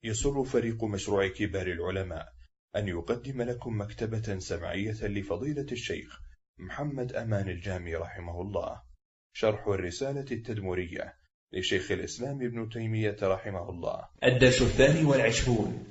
يسر فريق مشروع كبار العلماء أن يقدم لكم مكتبة سمعية لفضيلة الشيخ محمد أمان الجامي رحمه الله، شرح الرسالة التدمرية لشيخ الإسلام ابن تيمية رحمه الله، الدرس 22.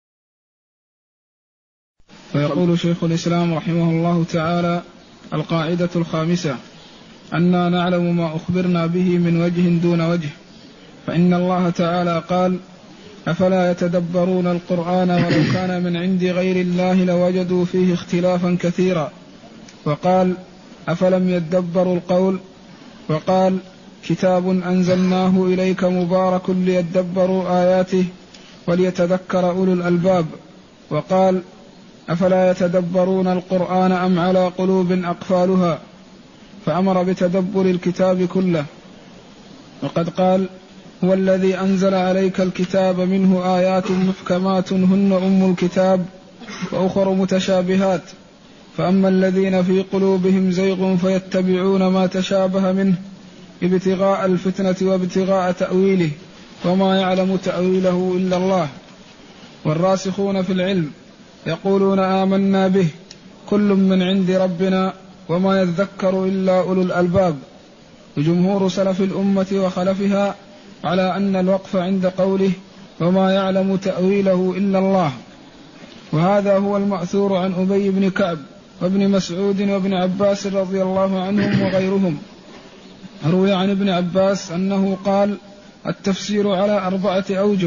فيقول شيخ الإسلام رحمه الله تعالى: القاعدة 5: أننا نعلم ما أخبرنا به من وجه دون وجه، فإن الله تعالى قال: أفلا يتدبرون القرآن ولو كان من عند غير الله لوجدوا فيه اختلافا كثيرا، وقال: أفلم يدبروا القول، وقال: كتاب أنزلناه إليك مبارك ليدبروا آياته وليتذكر أولو الألباب، وقال: أفلا يتدبرون القرآن أم على قلوب أقفالها، فأمر بتدبر الكتاب كله. وقد قال: هو الذي أنزل عليك الكتاب منه آيات محكمات هن أم الكتاب وأخر متشابهات، فأما الذين في قلوبهم زيغ فيتبعون ما تشابه منه ابتغاء الفتنة وابتغاء تأويله وما يعلم تأويله إلا الله. والراسخون في العلم يقولون آمنا به كل من عند ربنا وما يذكر إلا أولو الألباب. وجمهور سلف الأمة وخلفها على أن الوقف عند قوله وما يعلم تأويله إلا الله، وهذا هو المأثور عن أبي بن كعب وابن مسعود وابن عباس رضي الله عنهم وغيرهم. روي عن ابن عباس أنه قال: التفسير على 4 أوجه: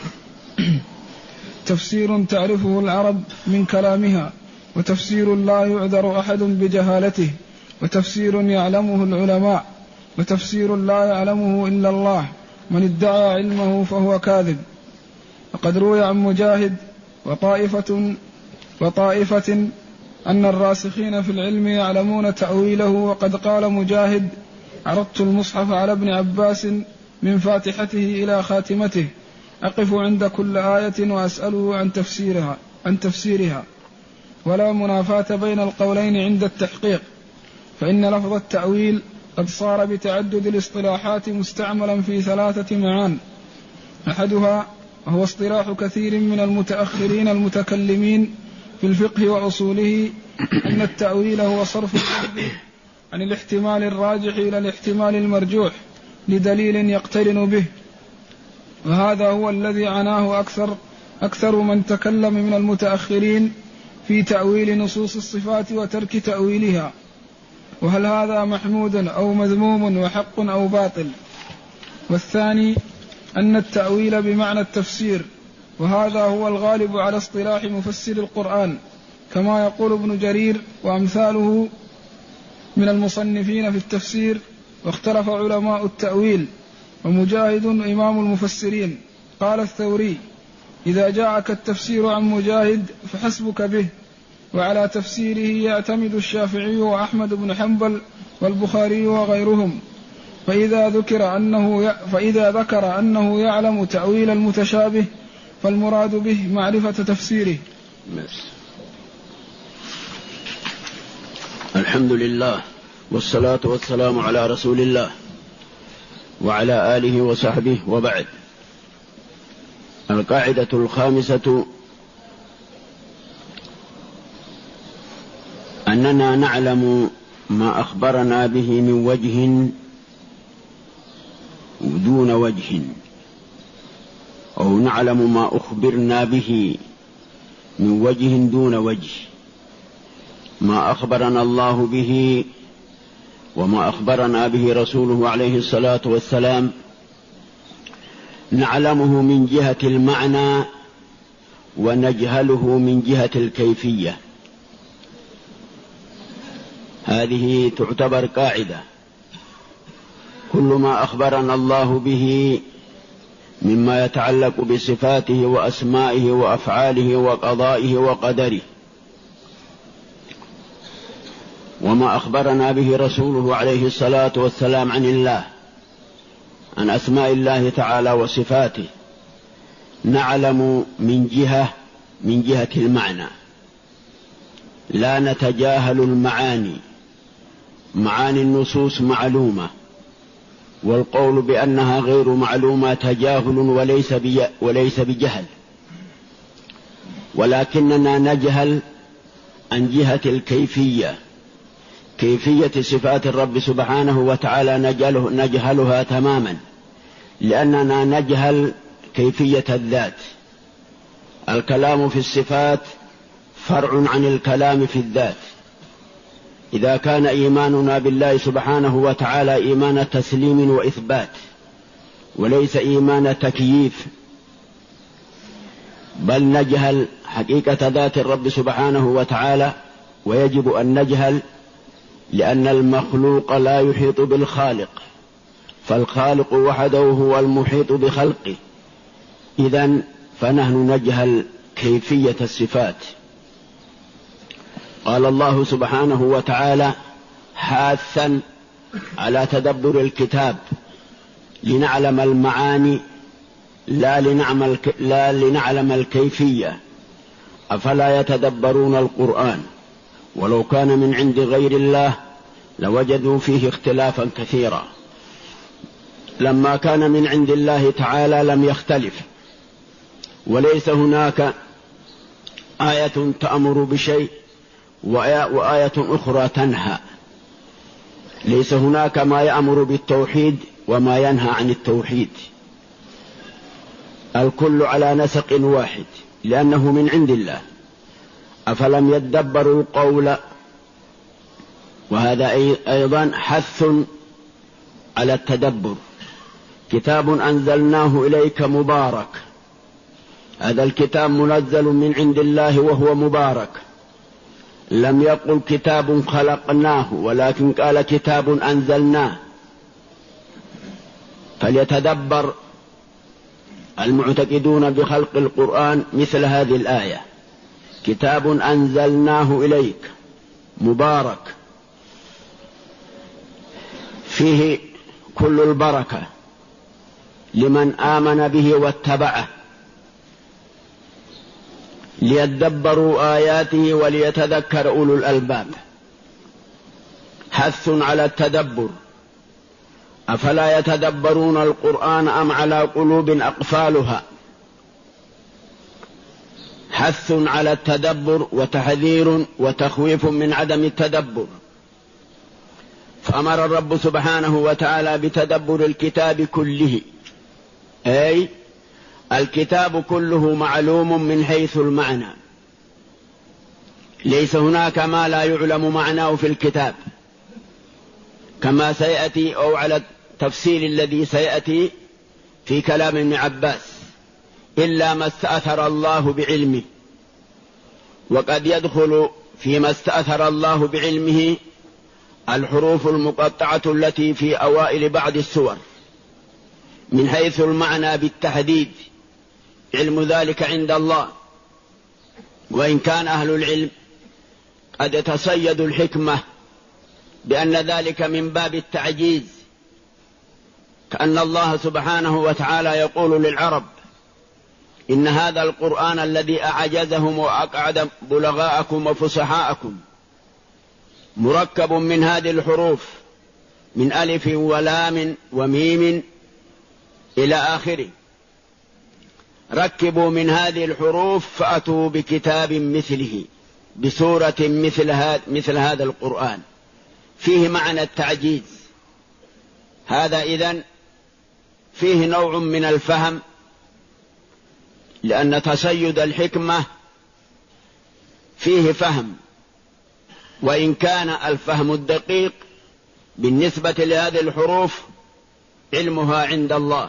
تفسير تعرفه العرب من كلامها، وتفسير لا يعذر أحد بجهالته، وتفسير يعلمه العلماء، وتفسير لا يعلمه إلا الله، من ادعى علمه فهو كاذب. وقد روي عن مجاهد وطائفة أن الراسخين في العلم يعلمون تأويله. وقد قال مجاهد: عرضت المصحف على ابن عباس من فاتحته إلى خاتمته، أقف عند كل آية وأسأله عن تفسيرها، ولا منافاة بين القولين عند التحقيق، فإن لفظ التأويل قد صار بتعدد الاصطلاحات مستعملا في 3 معان: أحدها وهو اصطلاح كثير من المتأخرين المتكلمين في الفقه وأصوله أن التأويل هو صرف اللفظ عن الاحتمال الراجح إلى الاحتمال المرجوح لدليل يقترن به، وهذا هو الذي عناه أكثر من تكلم من المتأخرين في تأويل نصوص الصفات وترك تأويلها، وهل هذا محمود أو مذموم وحق أو باطل. والثاني أن التأويل بمعنى التفسير، وهذا هو الغالب على اصطلاح مفسر القرآن، كما يقول ابن جرير وأمثاله من المصنفين في التفسير. واختلف علماء التأويل، ومجاهد إمام المفسرين. قال الثوري: إذا جاءك التفسير عن مجاهد فحسبك به، وعلى تفسيره يعتمد الشافعي وأحمد بن حنبل والبخاري وغيرهم. فإذا ذكر أنه يعلم تأويل المتشابه فالمراد به معرفة تفسيره. الحمد لله، والصلاة والسلام على رسول الله وعلى آله وصحبه، وبعد. القاعدة 5: أننا نعلم ما أخبرنا به من وجه دون وجه، أو نعلم ما أخبرنا به من وجه دون وجه. ما أخبرنا الله به وما أخبرنا به رسوله عليه الصلاة والسلام نعلمه من جهة المعنى ونجهله من جهة الكيفية. هذه تعتبر قاعدة: كل ما أخبرنا الله به مما يتعلق بصفاته وأسمائه وأفعاله وقضائه وقدره، وما أخبرنا به رسوله عليه الصلاة والسلام عن الله، عن أسماء الله تعالى وصفاته، نعلم من جهة المعنى، لا نتجاهل المعاني. معاني النصوص معلومة، والقول بأنها غير معلومة تجاهل وليس بجهل، ولكننا نجهل عن جهة الكيفية، كيفية صفات الرب سبحانه وتعالى نجهلها تماما، لأننا نجهل كيفية الذات. الكلام في الصفات فرع عن الكلام في الذات. إذا كان إيماننا بالله سبحانه وتعالى إيمان تسليم وإثبات وليس إيمان تكييف، بل نجهل حقيقة ذات الرب سبحانه وتعالى، ويجب أن نجهل، لأن المخلوق لا يحيط بالخالق، فالخالق وحده هو المحيط بخلقه. إذن فنحن نجهل كيفية الصفات. قال الله سبحانه وتعالى حاثا على تدبر الكتاب لنعلم المعاني لا لنعلم الكيفية، أفلا يتدبرون القرآن ولو كان من عند غير الله لوجدوا فيه اختلافا كثيرا. لما كان من عند الله تعالى لم يختلف، وليس هناك آية تأمر بشيء وآية أخرى تنهى. ليس هناك ما يأمر بالتوحيد وما ينهى عن التوحيد، الكل على نسق واحد لأنه من عند الله. أفلم يدبروا القول، وهذا أيضا حث على التدبر. كتاب أنزلناه إليك مبارك، هذا الكتاب منزل من عند الله وهو مبارك. لم يقل كتاب خلقناه، ولكن قال كتاب أنزلناه. فليتدبر المعتقدون بخلق القرآن مثل هذه الآية: كتاب أنزلناه إليك مبارك، فيه كل البركة لمن آمن به واتبعه، ليدبروا آياته وليتذكر أولو الألباب. حث على التدبر. أفلا يتدبرون القرآن أم على قلوب أقفالها؟ حث على التدبر وتحذير وتخويف من عدم التدبر. فأمر الرب سبحانه وتعالى بتدبر الكتاب كله، أي الكتاب كله معلوم من حيث المعنى، ليس هناك ما لا يعلم معناه في الكتاب، كما سيأتي أو على التفصيل الذي سيأتي في كلام ابن عباس، إلا ما استأثر الله بعلمه. وقد يدخل فيما استأثر الله بعلمه الحروف المقطعة التي في أوائل بعض السور من حيث المعنى بالتحديد، علم ذلك عند الله. وإن كان أهل العلم قد يتصيدوا الحكمة بأن ذلك من باب التعجيز، كأن الله سبحانه وتعالى يقول للعرب: إن هذا القرآن الذي أعجزهم وأقعد بلغاءكم وفصحاءكم مركب من هذه الحروف، من ألف ولام وميم إلى آخره، ركبوا من هذه الحروف فأتوا بكتاب مثله بسورة مثل هذا القرآن. فيه معنى التعجيز. هذا إذن فيه نوع من الفهم، لأن تصيد الحكمة فيه فهم، وإن كان الفهم الدقيق بالنسبة لهذه الحروف علمها عند الله.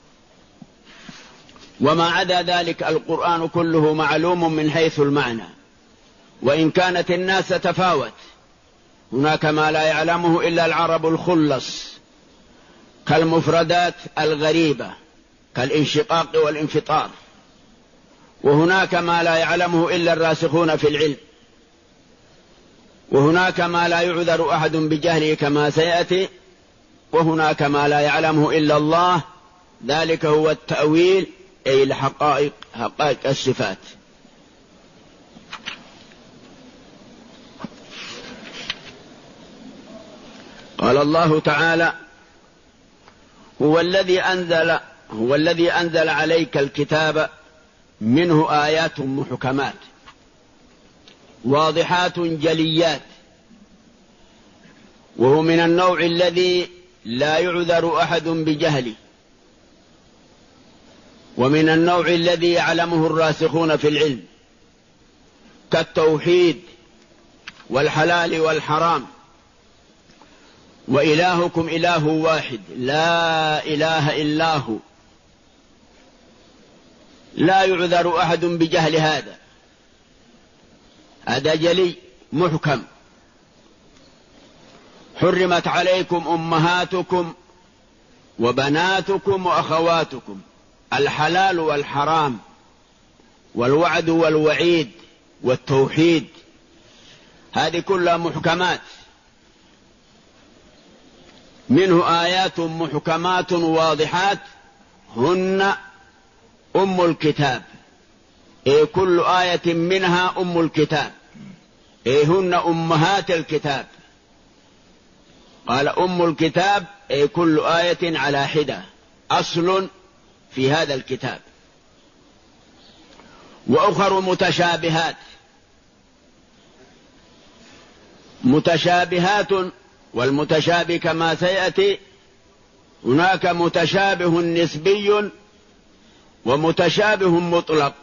وما عدا ذلك القرآن كله معلوم من حيث المعنى، وإن كانت الناس تتفاوت، هناك ما لا يعلمه إلا العرب الخلص كالمفردات الغريبة كالانشقاق والانفطار، وهناك ما لا يعلمه إلا الراسخون في العلم، وهناك ما لا يعذر أحد بجهله كما سيأتي، وهناك ما لا يعلمه إلا الله، ذلك هو التأويل، أي الحقائق، حقائق الصفات. قال الله تعالى: هو الذي أنزل عليك الكتاب منه آيات محكمات واضحات جليات، وهو من النوع الذي لا يعذر أحد بجهله، ومن النوع الذي يعلمه الراسخون في العلم كالتوحيد والحلال والحرام. وإلهكم إله واحد لا إله إلا هو، لا يعذر أحد بجهل هذا جلي محكم. حرمت عليكم أمهاتكم وبناتكم وأخواتكم، الحلال والحرام والوعد والوعيد والتوحيد، هذه كلها محكمات، منه آيات محكمات واضحات هن أم الكتاب، إيه كل آية منها أم الكتاب، إيه هن أمهات الكتاب. قال أم الكتاب إيه كل آية على حدة، أصل في هذا الكتاب. وأخر متشابهات، والمتشابه كما سيأتي، هناك متشابه نسبي ومتشابه مطلق.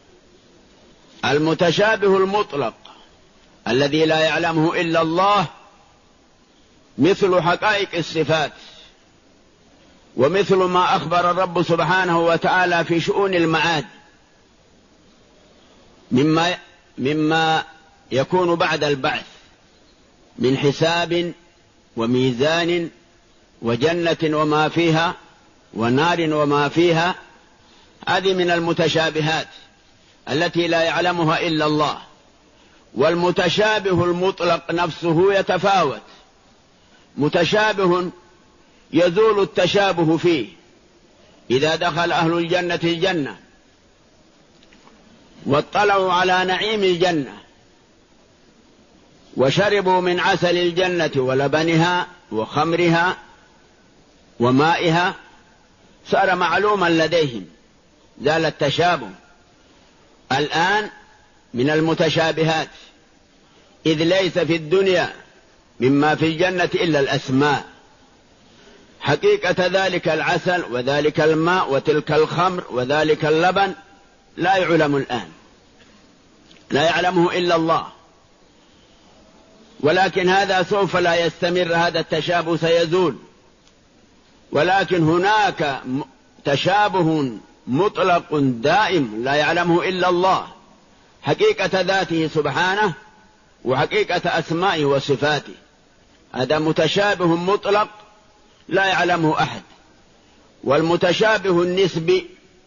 المتشابه المطلق الذي لا يعلمه إلا الله مثل حقائق الصفات، ومثل ما أخبر الرب سبحانه وتعالى في شؤون المعاد مما يكون بعد البعث من حساب وميزان وجنة وما فيها ونار وما فيها، هذه من المتشابهات التي لا يعلمها إلا الله. والمتشابه المطلق نفسه يتفاوت، متشابه يزول التشابه فيه إذا دخل أهل الجنة الجنة واطلعوا على نعيم الجنة وشربوا من عسل الجنة ولبنها وخمرها ومائها، صار معلوما لديهم، زال التشابه. الآن من المتشابهات، إذ ليس في الدنيا مما في الجنة إلا الأسماء، حقيقة ذلك العسل وذلك الماء وتلك الخمر وذلك اللبن لا يعلم الآن، لا يعلمه إلا الله. ولكن هذا سوف لا يستمر، هذا التشابه سيزول. ولكن هناك تشابه مطلق دائم لا يعلمه إلا الله، حقيقة ذاته سبحانه وحقيقة أسمائه وصفاته، هذا متشابه مطلق لا يعلمه أحد. والمتشابه النسبي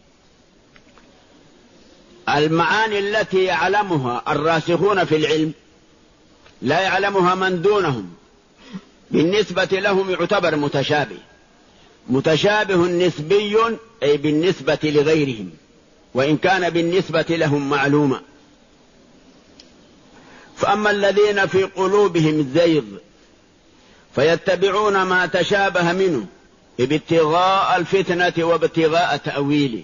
المعاني التي يعلمها الراسخون في العلم لا يعلمها من دونهم، بالنسبة لهم يعتبر متشابه. متشابه نسبي أي بالنسبة لغيرهم، وإن كان بالنسبة لهم معلومة. فأما الذين في قلوبهم زيغ فيتبعون ما تشابه منه ابتغاء الفتنة وابتغاء تأويله،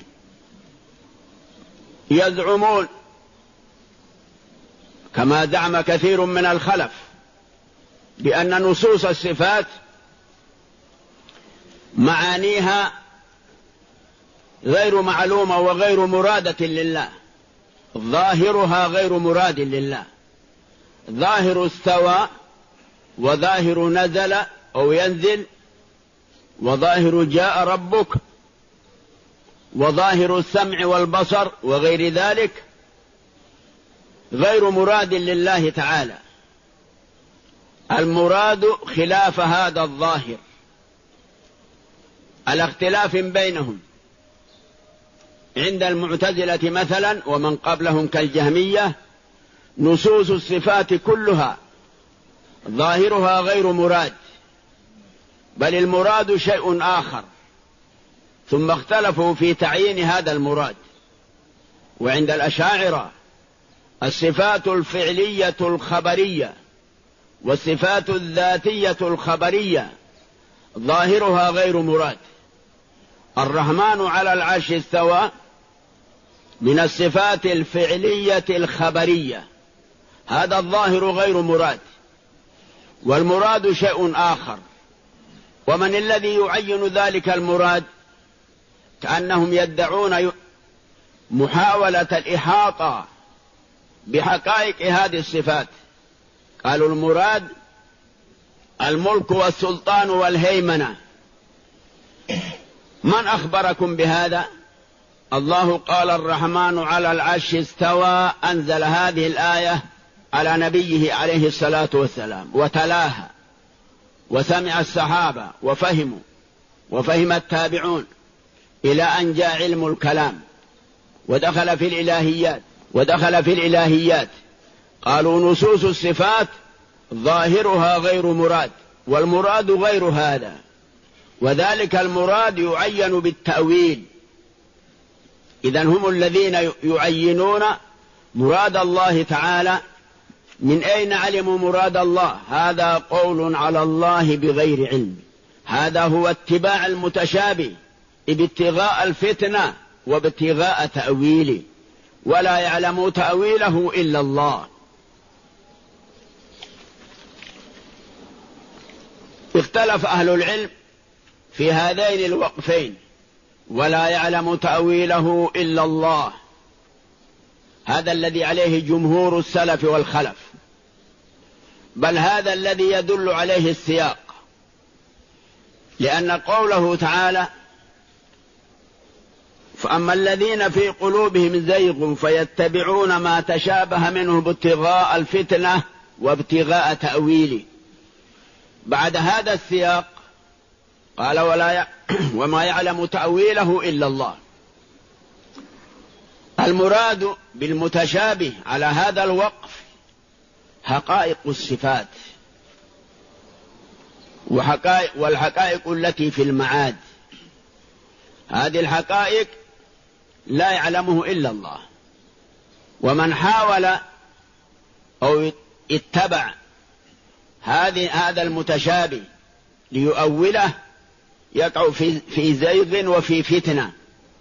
يزعمون كما زعم كثير من الخلف بأن نصوص الصفات معانيها غير معلومة وغير مرادة لله، ظاهرها غير مراد لله. ظاهر استوى، وظاهر نزل أو ينزل، وظاهر جاء ربك، وظاهر السمع والبصر وغير ذلك غير مراد لله تعالى. المراد خلاف هذا الظاهر، على اختلاف بينهم. عند المعتزلة مثلا ومن قبلهم كالجهمية نصوص الصفات كلها ظاهرها غير مراد، بل المراد شيء آخر، ثم اختلفوا في تعيين هذا المراد. وعند الأشاعرة الصفات الفعلية الخبرية والصفات الذاتية الخبرية ظاهرها غير مراد، الرحمن على العرش استوى من الصفات الفعلية الخبرية، هذا الظاهر غير مراد، والمراد شيء آخر. ومن الذي يعين ذلك المراد؟ كأنهم يدعون محاولة الإحاطة بحقائق هذه الصفات. قالوا المراد الملك والسلطان والهيمنة. من أخبركم بهذا؟ الله قال الرحمن على العرش استوى، أنزل هذه الآية على نبيه عليه الصلاة والسلام وتلاها، وسمع الصحابة وفهموا، وفهم التابعون، إلى أن جاء علم الكلام ودخل في الإلهيات. قالوا نصوص الصفات ظاهرها غير مراد، والمراد غير هذا، وذلك المراد يعين بالتأويل. إذن هم الذين يعينون مراد الله تعالى. من أين علموا مراد الله؟ هذا قول على الله بغير علم، هذا هو اتباع المتشابه بابتغاء الفتنة وابتغاء تأويله، ولا يعلم تأويله إلا الله. اختلف أهل العلم في هذين الوقفين، ولا يعلم تأويله إلا الله، هذا الذي عليه جمهور السلف والخلف، بل هذا الذي يدل عليه السياق، لأن قوله تعالى فأما الذين في قلوبهم زيغ فيتبعون ما تشابه منه ابتغاء الفتنة وابتغاء تأويله. بعد هذا السياق قال وما يعلم تأويله إلا الله. المراد بالمتشابه على هذا الوقف حقائق الصفات والحقائق التي في المعاد. هذه الحقائق لا يعلمه إلا الله، ومن حاول أو اتبع هذا المتشابه ليؤوله يقع في زيغ وفي فتنة.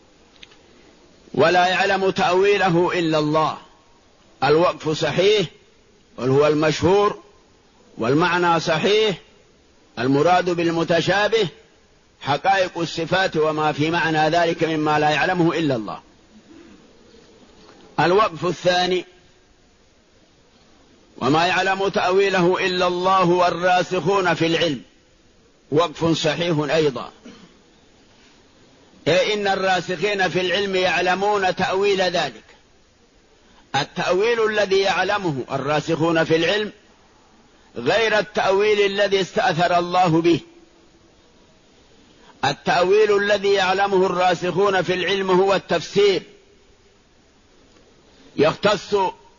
ولا يعلم تأويله إلا الله. الوقف صحيح وهو المشهور، والمعنى صحيح. المراد بالمتشابه حقائق الصفات وما في معنى ذلك مما لا يعلمه إلا الله. الوقف الثاني وما يعلم تأويله إلا الله والراسخون في العلم، وقف صحيح أيضا. إن الراسخين في العلم يعلمون تأويل ذلك. التأويل الذي يعلمه الراسخون في العلم غير التأويل الذي استأثر الله به. التأويل الذي يعلمه الراسخون في العلم هو التفسير، يختص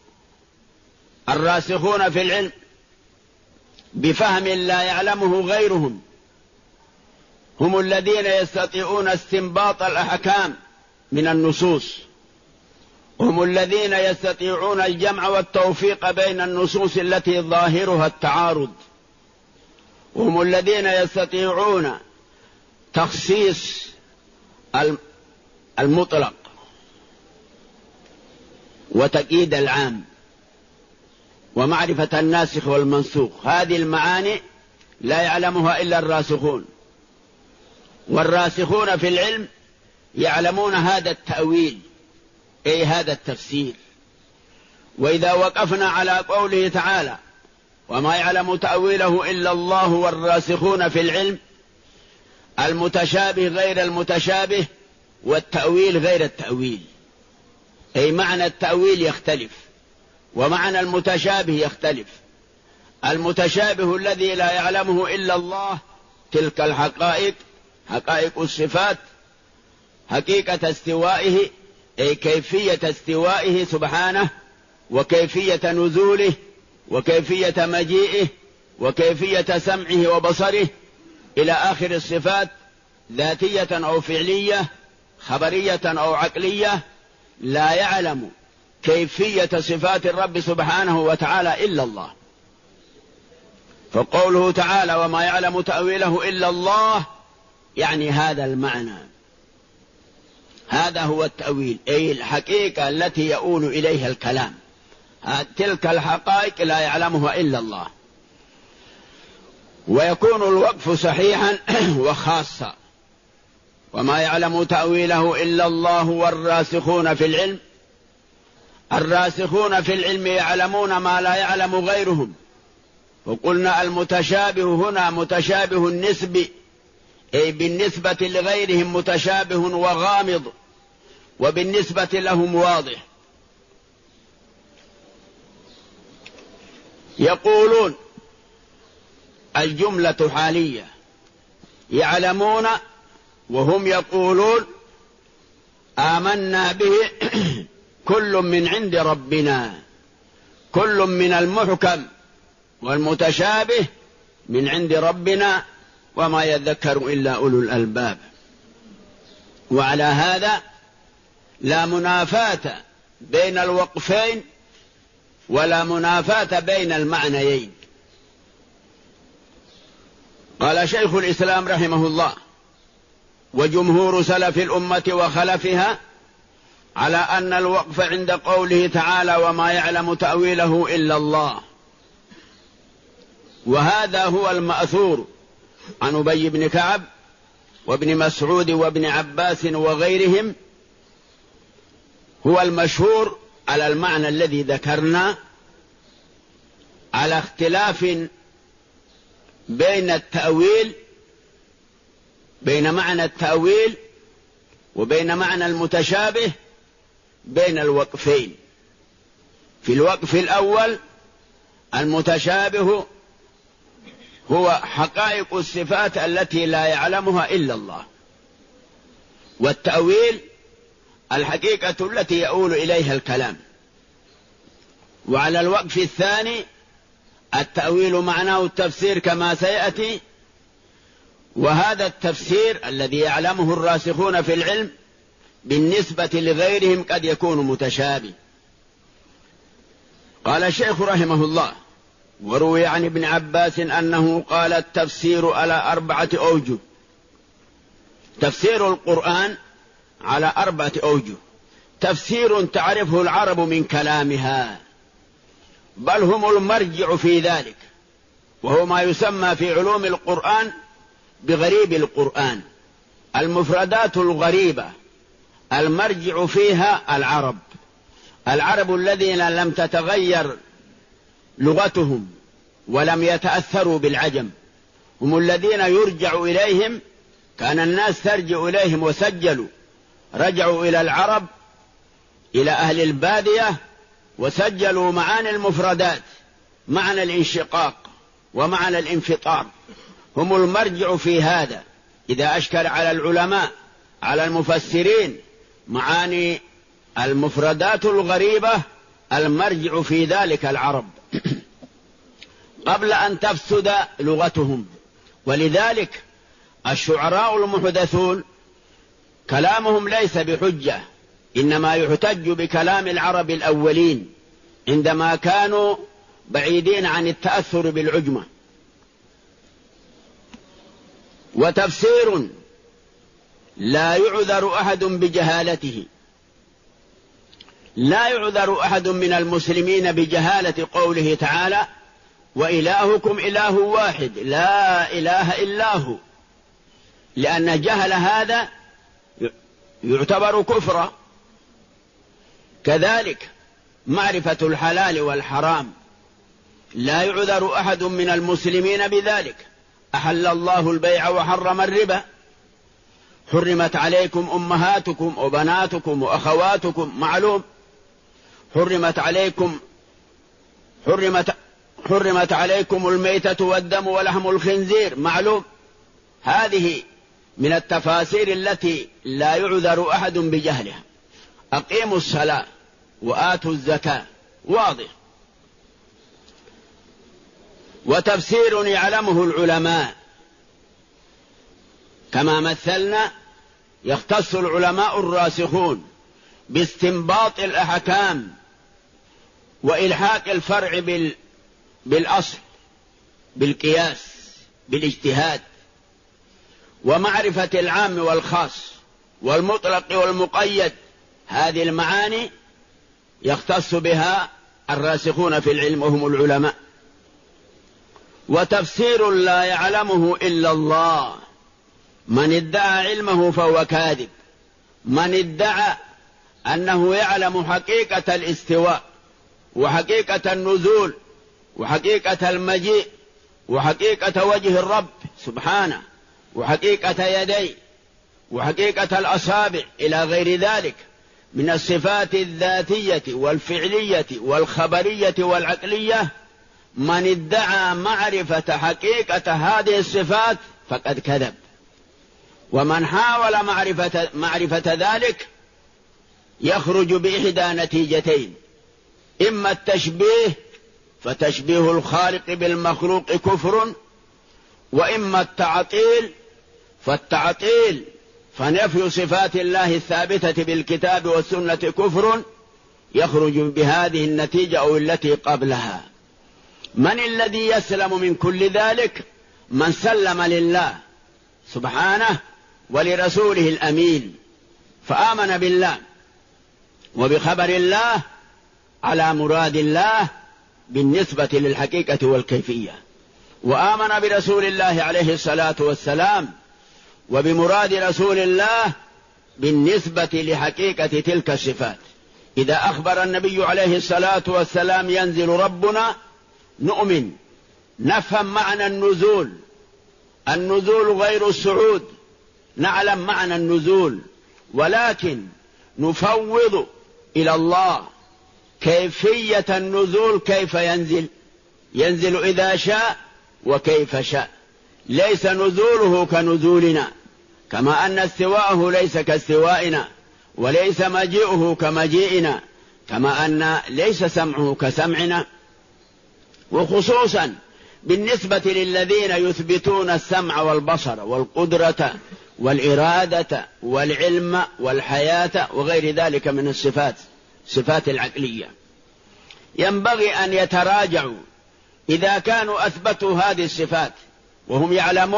الراسخون في العلم بفهم لا يعلمه غيرهم. هم الذين يستطيعون استنباط الأحكام من النصوص، هم الذين يستطيعون الجمع والتوفيق بين النصوص التي ظاهرها التعارض، هم الذين يستطيعون تخصيص المطلق وتقييد العام ومعرفة الناسخ والمنسوخ. هذه المعاني لا يعلمها إلا الراسخون، والراسخون في العلم يعلمون هذا التأويل، أي هذا التفسير. وإذا وقفنا على قوله تعالى وما يعلم تأويله إلا الله والراسخون في العلم، المتشابه غير المتشابه والتأويل غير التأويل، أي معنى التأويل يختلف ومعنى المتشابه يختلف. المتشابه الذي لا يعلمه إلا الله تلك الحقائق، حقائق الصفات، حقيقة استوائه أي كيفية استوائه سبحانه، وكيفية نزوله، وكيفية مجيئه، وكيفية سمعه وبصره إلى آخر الصفات، ذاتية أو فعلية، خبرية أو عقلية. لا يعلم كيفية صفات الرب سبحانه وتعالى إلا الله. فقوله تعالى وما يعلم تأويله إلا الله يعني هذا المعنى. هذا هو التأويل، أي الحقيقة التي يؤول إليها الكلام. تلك الحقائق لا يعلمها إلا الله. ويكون الوقف صحيحا وخاصا. وما يعلم تأويله إلا الله والراسخون في العلم. الراسخون في العلم يعلمون ما لا يعلم غيرهم. وقلنا المتشابه هنا متشابه النسب، أي بالنسبة لغيرهم متشابه وغامض، وبالنسبة لهم واضح. يقولون الجملة حالية، يعلمون وهم يقولون آمنا به كل من عند ربنا، كل من المحكم والمتشابه من عند ربنا وما يذكر إلا أولو الألباب. وعلى هذا لا منافاة بين الوقفين ولا منافاة بين المعنيين. قال شيخ الإسلام رحمه الله: وجمهور سلف الأمة وخلفها على أن الوقف عند قوله تعالى وما يعلم تأويله إلا الله. وهذا هو المأثور عن أبي بن كعب وابن مسعود وابن عباس وغيرهم، هو المشهور على المعنى الذي ذكرنا، على اختلاف بين التأويل، بين معنى التأويل وبين معنى المتشابه بين الوقفين. في الوقف الأول المتشابه هو حقائق الصفات التي لا يعلمها إلا الله، والتأويل الحقيقة التي يؤول إليها الكلام. وعلى الوقف الثاني التأويل معناه التفسير كما سيأتي، وهذا التفسير الذي يعلمه الراسخون في العلم بالنسبة لغيرهم قد يكون متشابه. قال الشيخ رحمه الله: وروي عن ابن عباس أنه قال التفسير على 4 أوجه. تفسير القرآن على 4 أوجه: تفسير تعرفه العرب من كلامها، بل هم المرجع في ذلك، وهو ما يسمى في علوم القرآن بغريب القرآن. المفردات الغريبة المرجع فيها العرب الذين لم تتغير لغتهم ولم يتأثروا بالعجم، هم الذين يرجع إليهم. كان الناس ترجع إليهم وسجلوا، رجعوا إلى العرب، إلى أهل البادية، وسجلوا معاني المفردات، معنى الانشقاق ومعنى الانفطار. هم المرجع في هذا. إذا أشكل على العلماء على المفسرين معاني المفردات الغريبة، المرجع في ذلك العرب قبل أن تفسد لغتهم. ولذلك الشعراء المحدثون كلامهم ليس بحجة، إنما يحتج بكلام العرب الأولين عندما كانوا بعيدين عن التأثر بالعجمة. وتفسير لا يعذر أحد بجهالته، لا يعذر أحد من المسلمين بجهالة قوله تعالى وإلهكم إله واحد لا إله إلا هو، لأن جهل هذا يعتبر كفرا. كذلك معرفة الحلال والحرام لا يعذر أحد من المسلمين بذلك. أحل الله البيع وحرم الربا، حرمت عليكم أمهاتكم وبناتكم وأخواتكم، معلوم. حرمت عليكم الميتة والدم ولحم الخنزير، معلوم. هذه من التفاسير التي لا يعذر أحد بجهلها. أقيموا الصلاة وآتوا الزكاة، واضح. وتفسير يعلمه العلماء كما مثلنا، يختص العلماء الراسخون باستنباط الأحكام وإلحاق الفرع بالأصل بالقياس بالاجتهاد، ومعرفة العام والخاص والمطلق والمقيد، هذه المعاني يختص بها الراسخون في العلم وهم العلماء. وتفسير لا يعلمه إلا الله، من ادعى علمه فهو كاذب. من ادعى أنه يعلم حقيقة الاستواء وحقيقة النزول وحقيقة المجيء وحقيقة وجه الرب سبحانه وحقيقة يديه وحقيقة الأصابع إلى غير ذلك من الصفات الذاتية والفعلية والخبرية والعقلية، من ادعى معرفة حقيقة هذه الصفات فقد كذب. ومن حاول معرفة ذلك يخرج بإحدى نتيجتين: إما التشبيه فتشبيه الخالق بالمخلوق كفر، وإما التعطيل فالتعطيل فنفي صفات الله الثابتة بالكتاب والسنة كفر، يخرج بهذه النتيجة أو التي قبلها. من الذي يسلم من كل ذلك؟ من سلم لله سبحانه ولرسوله الأمين، فآمن بالله وبخبر الله على مراد الله بالنسبة للحقيقة والكيفية، وآمن برسول الله عليه الصلاة والسلام وبمراد رسول الله بالنسبة لحقيقة تلك الصفات. إذا أخبر النبي عليه الصلاة والسلام ينزل ربنا نؤمن، نفهم معنى النزول. النزول غير الصعود، نعلم معنى النزول، ولكن نفوض إلى الله كيفية النزول، كيف ينزل. ينزل إذا شاء وكيف شاء، ليس نزوله كنزولنا، كما أن استواءه ليس كاستوائنا، وليس مجيئه كمجيئنا، كما أن ليس سمعه كسمعنا. وخصوصا بالنسبة للذين يثبتون السمع والبصر والقدرة والإرادة والعلم والحياة وغير ذلك من الصفات، صفات العقلية، ينبغي أن يتراجعوا إذا كانوا أثبتوا هذه الصفات وهم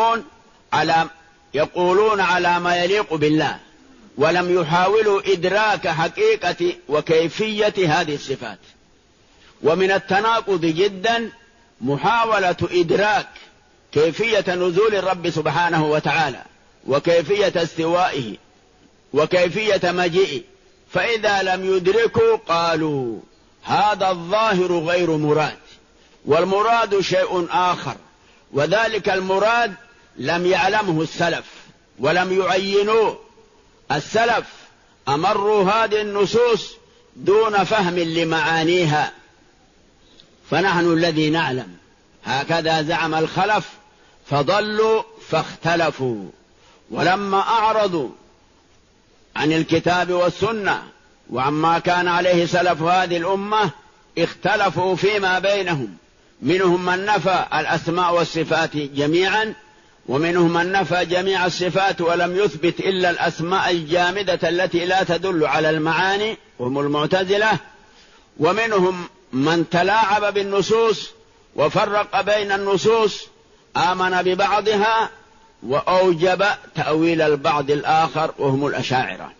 يقولون على ما يليق بالله، ولم يحاولوا إدراك حقيقة وكيفية هذه الصفات. ومن التناقض جدا محاولة إدراك كيفية نزول الرب سبحانه وتعالى وكيفية استوائه وكيفية مجيئه، فإذا لم يدركوا قالوا هذا الظاهر غير مراد، والمراد شيء آخر، وذلك المراد لم يعلمه السلف ولم يعينوه. السلف أمروا هذه النصوص دون فهم لمعانيها، فنحن الذي نعلم. هكذا زعم الخلف فضلوا فاختلفوا، ولما أعرضوا عن الكتاب والسنة وعما كان عليه سلف هذه الأمة اختلفوا فيما بينهم، منهم من نفى الأسماء والصفات جميعا، ومنهم من نفى جميع الصفات ولم يثبت إلا الأسماء الجامدة التي لا تدل على المعاني وهم المعتزلة، ومنهم من تلاعب بالنصوص وفرق بين النصوص، آمن ببعضها وأوجب تأويل البعض الآخر وهم الأشاعرة.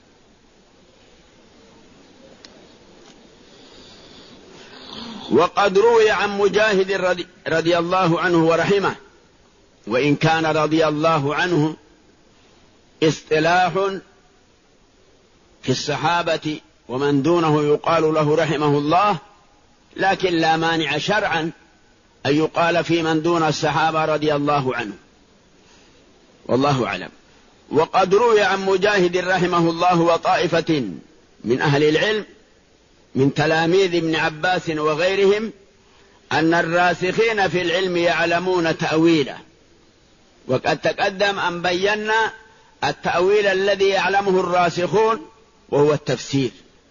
وقد روي عن مجاهد رضي الله عنه ورحمه، وإن كان رضي الله عنه اصطلاح في الصحابة ومن دونه يقال له رحمه الله، لكن لا مانع شرعا أن يقال في من دون الصحابة رضي الله عنه، والله أعلم. وقد روي عن مجاهد رحمه الله وطائفة من أهل العلم من تلاميذ ابن عباس وغيرهم أن الراسخين في العلم يعلمون تأويله، وقد تقدم أن بينا التأويل الذي يعلمه الراسخون وهو التفسير.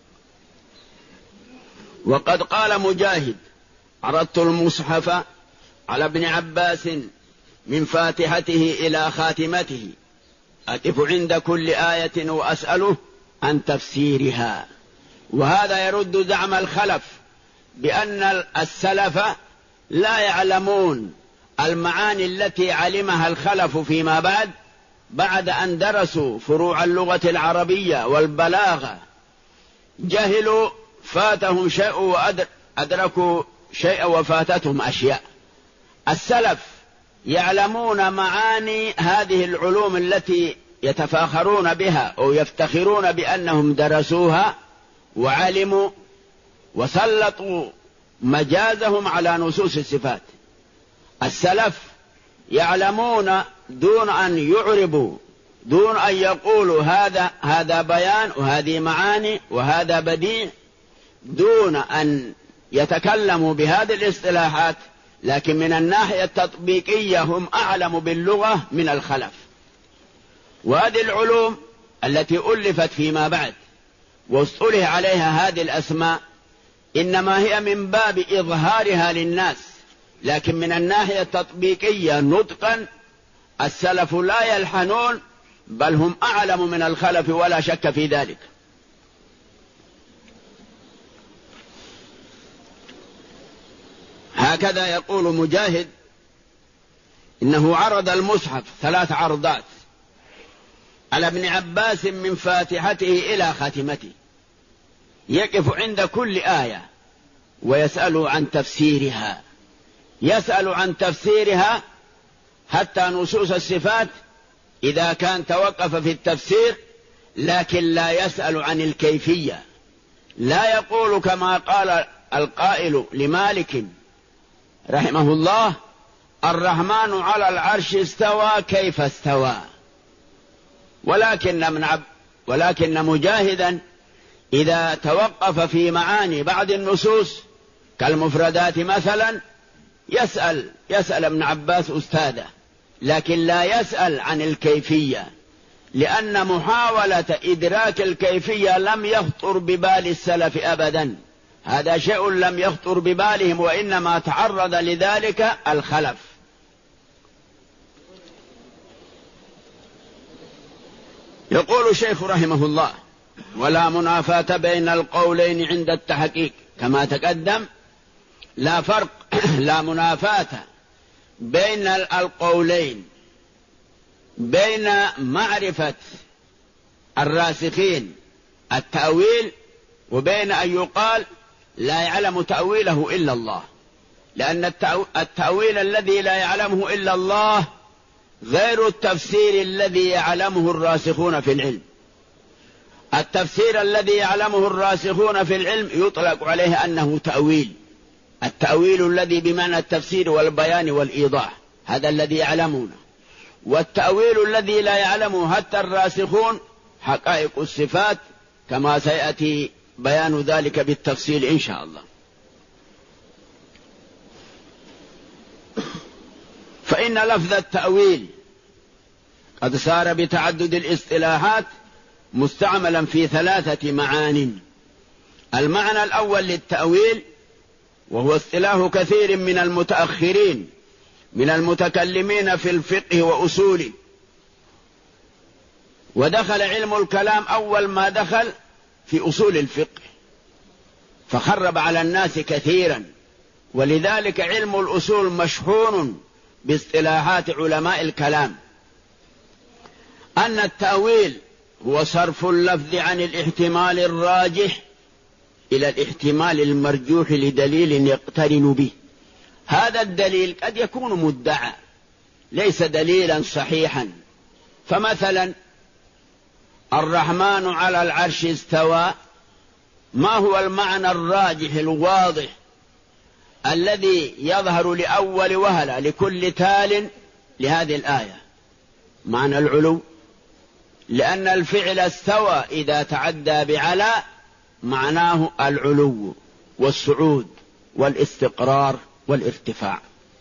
وقد قال مجاهد: عرضت المصحف على ابن عباس من فاتحته إلى خاتمته، أقف عند كل آية وأسأله عن تفسيرها. وهذا يرد زعم الخلف بأن السلف لا يعلمون المعاني التي علمها الخلف فيما بعد، بعد أن درسوا فروع اللغة العربية والبلاغة جهلوا، فاتهم شيء وأدركوا شيء وفاتتهم أشياء. السلف يعلمون معاني هذه العلوم التي يتفاخرون بها أو يفتخرون بأنهم درسوها وعلموا وسلطوا مجازهم على نصوص الصفات. السلف يعلمون دون أن يعربوا، دون أن يقولوا هذا بيان وهذه معاني وهذا بديع، دون أن يتكلموا بهذه الاصطلاحات، لكن من الناحية التطبيقية هم أعلم باللغة من الخلف. وهذه العلوم التي ألفت فيما بعد واصطلح عليها هذه الأسماء إنما هي من باب إظهارها للناس، لكن من الناحية التطبيقية نطقا السلف لا يلحنون، بل هم أعلم من الخلف ولا شك في ذلك. هكذا يقول مجاهد: إنه عرض المصحف 3 عرضات على ابن عباس من فاتحته إلى خاتمته، يقف عند كل آية ويسأل عن تفسيرها، يسأل عن تفسيرها حتى نصوص الصفات إذا كان توقف في التفسير، لكن لا يسأل عن الكيفية. لا يقول كما قال القائل لمالك رحمه الله: الرحمن على العرش استوى كيف استوى. ولكن مجاهدا إذا توقف في معاني بعض النصوص كالمفردات مثلا يسأل ابن عباس أستاذه، لكن لا يسأل عن الكيفية، لأن محاولة إدراك الكيفية لم يخطر ببال السلف أبدا. هذا شيء لم يخطر ببالهم، وإنما تعرض لذلك الخلف. يقول الشيخ رحمه الله: ولا منافاة بين القولين عند التحقيق. كما تقدم لا منافاة بين القولين، بين معرفة الراسخين التأويل وبين أن يقال لا يعلم تأويله إلا الله، لأن التأويل الذي لا يعلمه إلا الله غير التفسير الذي يعلمه الراسخون في العلم. التفسير الذي يعلمه الراسخون في العلم يطلق عليه أنه تأويل، التأويل الذي بمعنى التفسير والبيان والإيضاح، هذا الذي يعلمونه. والتأويل الذي لا يعلمه حتى الراسخون حقائق الصفات، كما سيأتي بيان ذلك بالتفصيل إن شاء الله. فإن لفظ التأويل قد صار بتعدد الاصطلاحات مستعملا في 3 معان. المعنى الأول للتأويل، وهو اصطلاح كثير من المتأخرين من المتكلمين في الفقه وأصوله، ودخل علم الكلام أول ما دخل في أصول الفقه فخرب على الناس كثيرا، ولذلك علم الأصول مشحون باصطلاحات علماء الكلام. أن التأويل هو صرف اللفظ عن الاحتمال الراجح إلى الاحتمال المرجوح لدليل يقترن به. هذا الدليل قد يكون مدعى ليس دليلا صحيحا، فمثلا الرحمن على العرش استوى، ما هو المعنى الراجح الواضح الذي يظهر لأول وهلة لكل تال لهذه الآية؟ معنى العلو، لأن الفعل استوى إذا تعدى بعلى معناه العلو والصعود والاستقرار والارتفاع.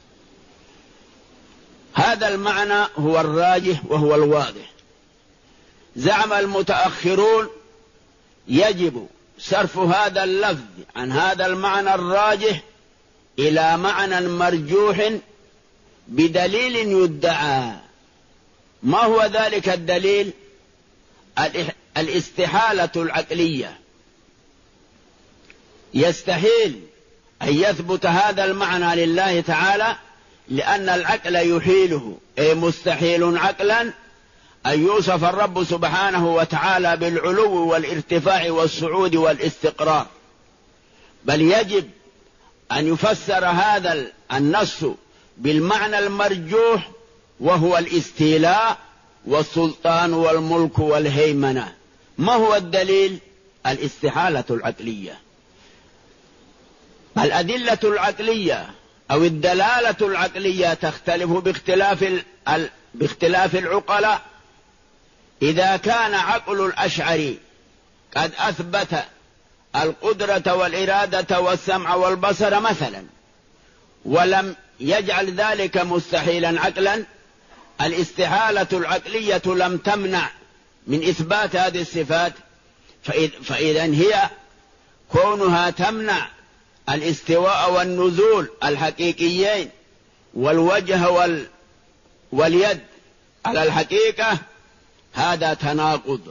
هذا المعنى هو الراجح وهو الواضح. زعم المتأخرون يجب صرف هذا اللفظ عن هذا المعنى الراجح إلى معنى مرجوح بدليل يدعى. ما هو ذلك الدليل؟ الاستحالة العقلية. يستحيل أن يثبت هذا المعنى لله تعالى، لأن العقل يحيله، أي مستحيل عقلا أن يوصف الرب سبحانه وتعالى بالعلو والارتفاع والصعود والاستقرار، بل يجب أن يفسر هذا النص بالمعنى المرجوح، وهو الاستيلاء والسلطان والملك والهيمنة. ما هو الدليل؟ الاستحالة العقلية. الأدلة العقلية أو الدلالة العقلية تختلف باختلاف العقلاء. إذا كان عقل الأشعري قد أثبت القدرة والإرادة والسمع والبصر مثلا، ولم يجعل ذلك مستحيلا عقلا، الاستحالة العقلية لم تمنع من إثبات هذه الصفات، فإذا هي كونها تمنع الاستواء والنزول الحقيقيين والوجه واليد على الحقيقة، هذا تناقض.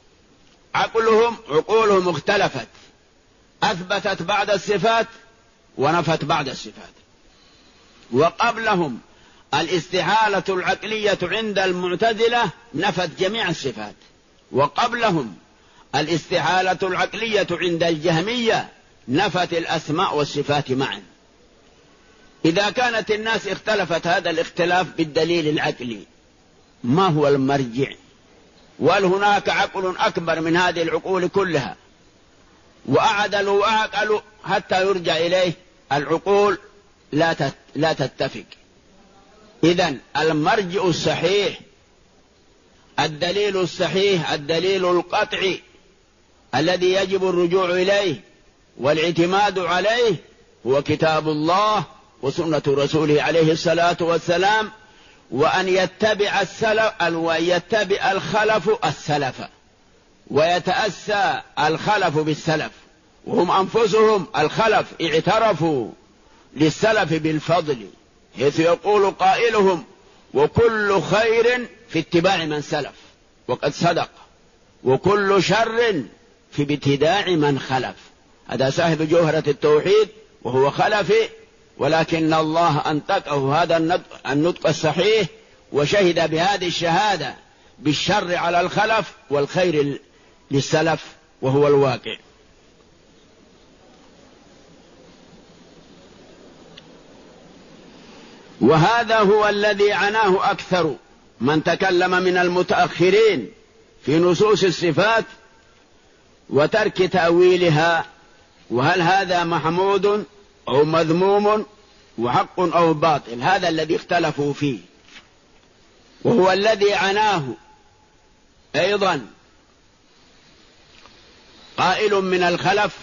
عقولهم اختلفت، أثبتت بعض الصفات ونفت بعض الصفات. وقبلهم الاستحالة العقلية عند المعتزلة نفت جميع الصفات، وقبلهم الاستحالة العقلية عند الجهمية نفت الأسماء والصفات معا. إذا كانت الناس اختلفت هذا الاختلاف بالدليل العقلي، ما هو المرجع؟ وهل هناك عقل أكبر من هذه العقول كلها وأعدل وأعقل حتى يرجع إليه؟ العقول لا تتفق. إذن المرجع الصحيح، الدليل الصحيح، الدليل القطعي الذي يجب الرجوع إليه والاعتماد عليه هو كتاب الله وسنة رسوله عليه الصلاة والسلام، وأن يتبع الخلف السلف، ويتأسى الخلف بالسلف، وهم أنفسهم الخلف اعترفوا للسلف بالفضل، حيث يقول قائلهم: وكل خير في اتباع من سلف، وقد صدق، وكل شر في ابتداع من خلف. هذا صاحب جوهرة التوحيد وهو خلفي، ولكن الله أنطقه هذا النطق الصحيح، وشهد بهذه الشهادة بالشر على الخلف والخير للسلف، وهو الواقع. وهذا هو الذي عناه أكثر من تكلم من المتأخرين في نصوص الصفات وترك تأويلها، وهل هذا محمود أو مذموم وحق أو باطل؟ هذا الذي اختلفوا فيه، وهو الذي عناه أيضا قائل من الخلف: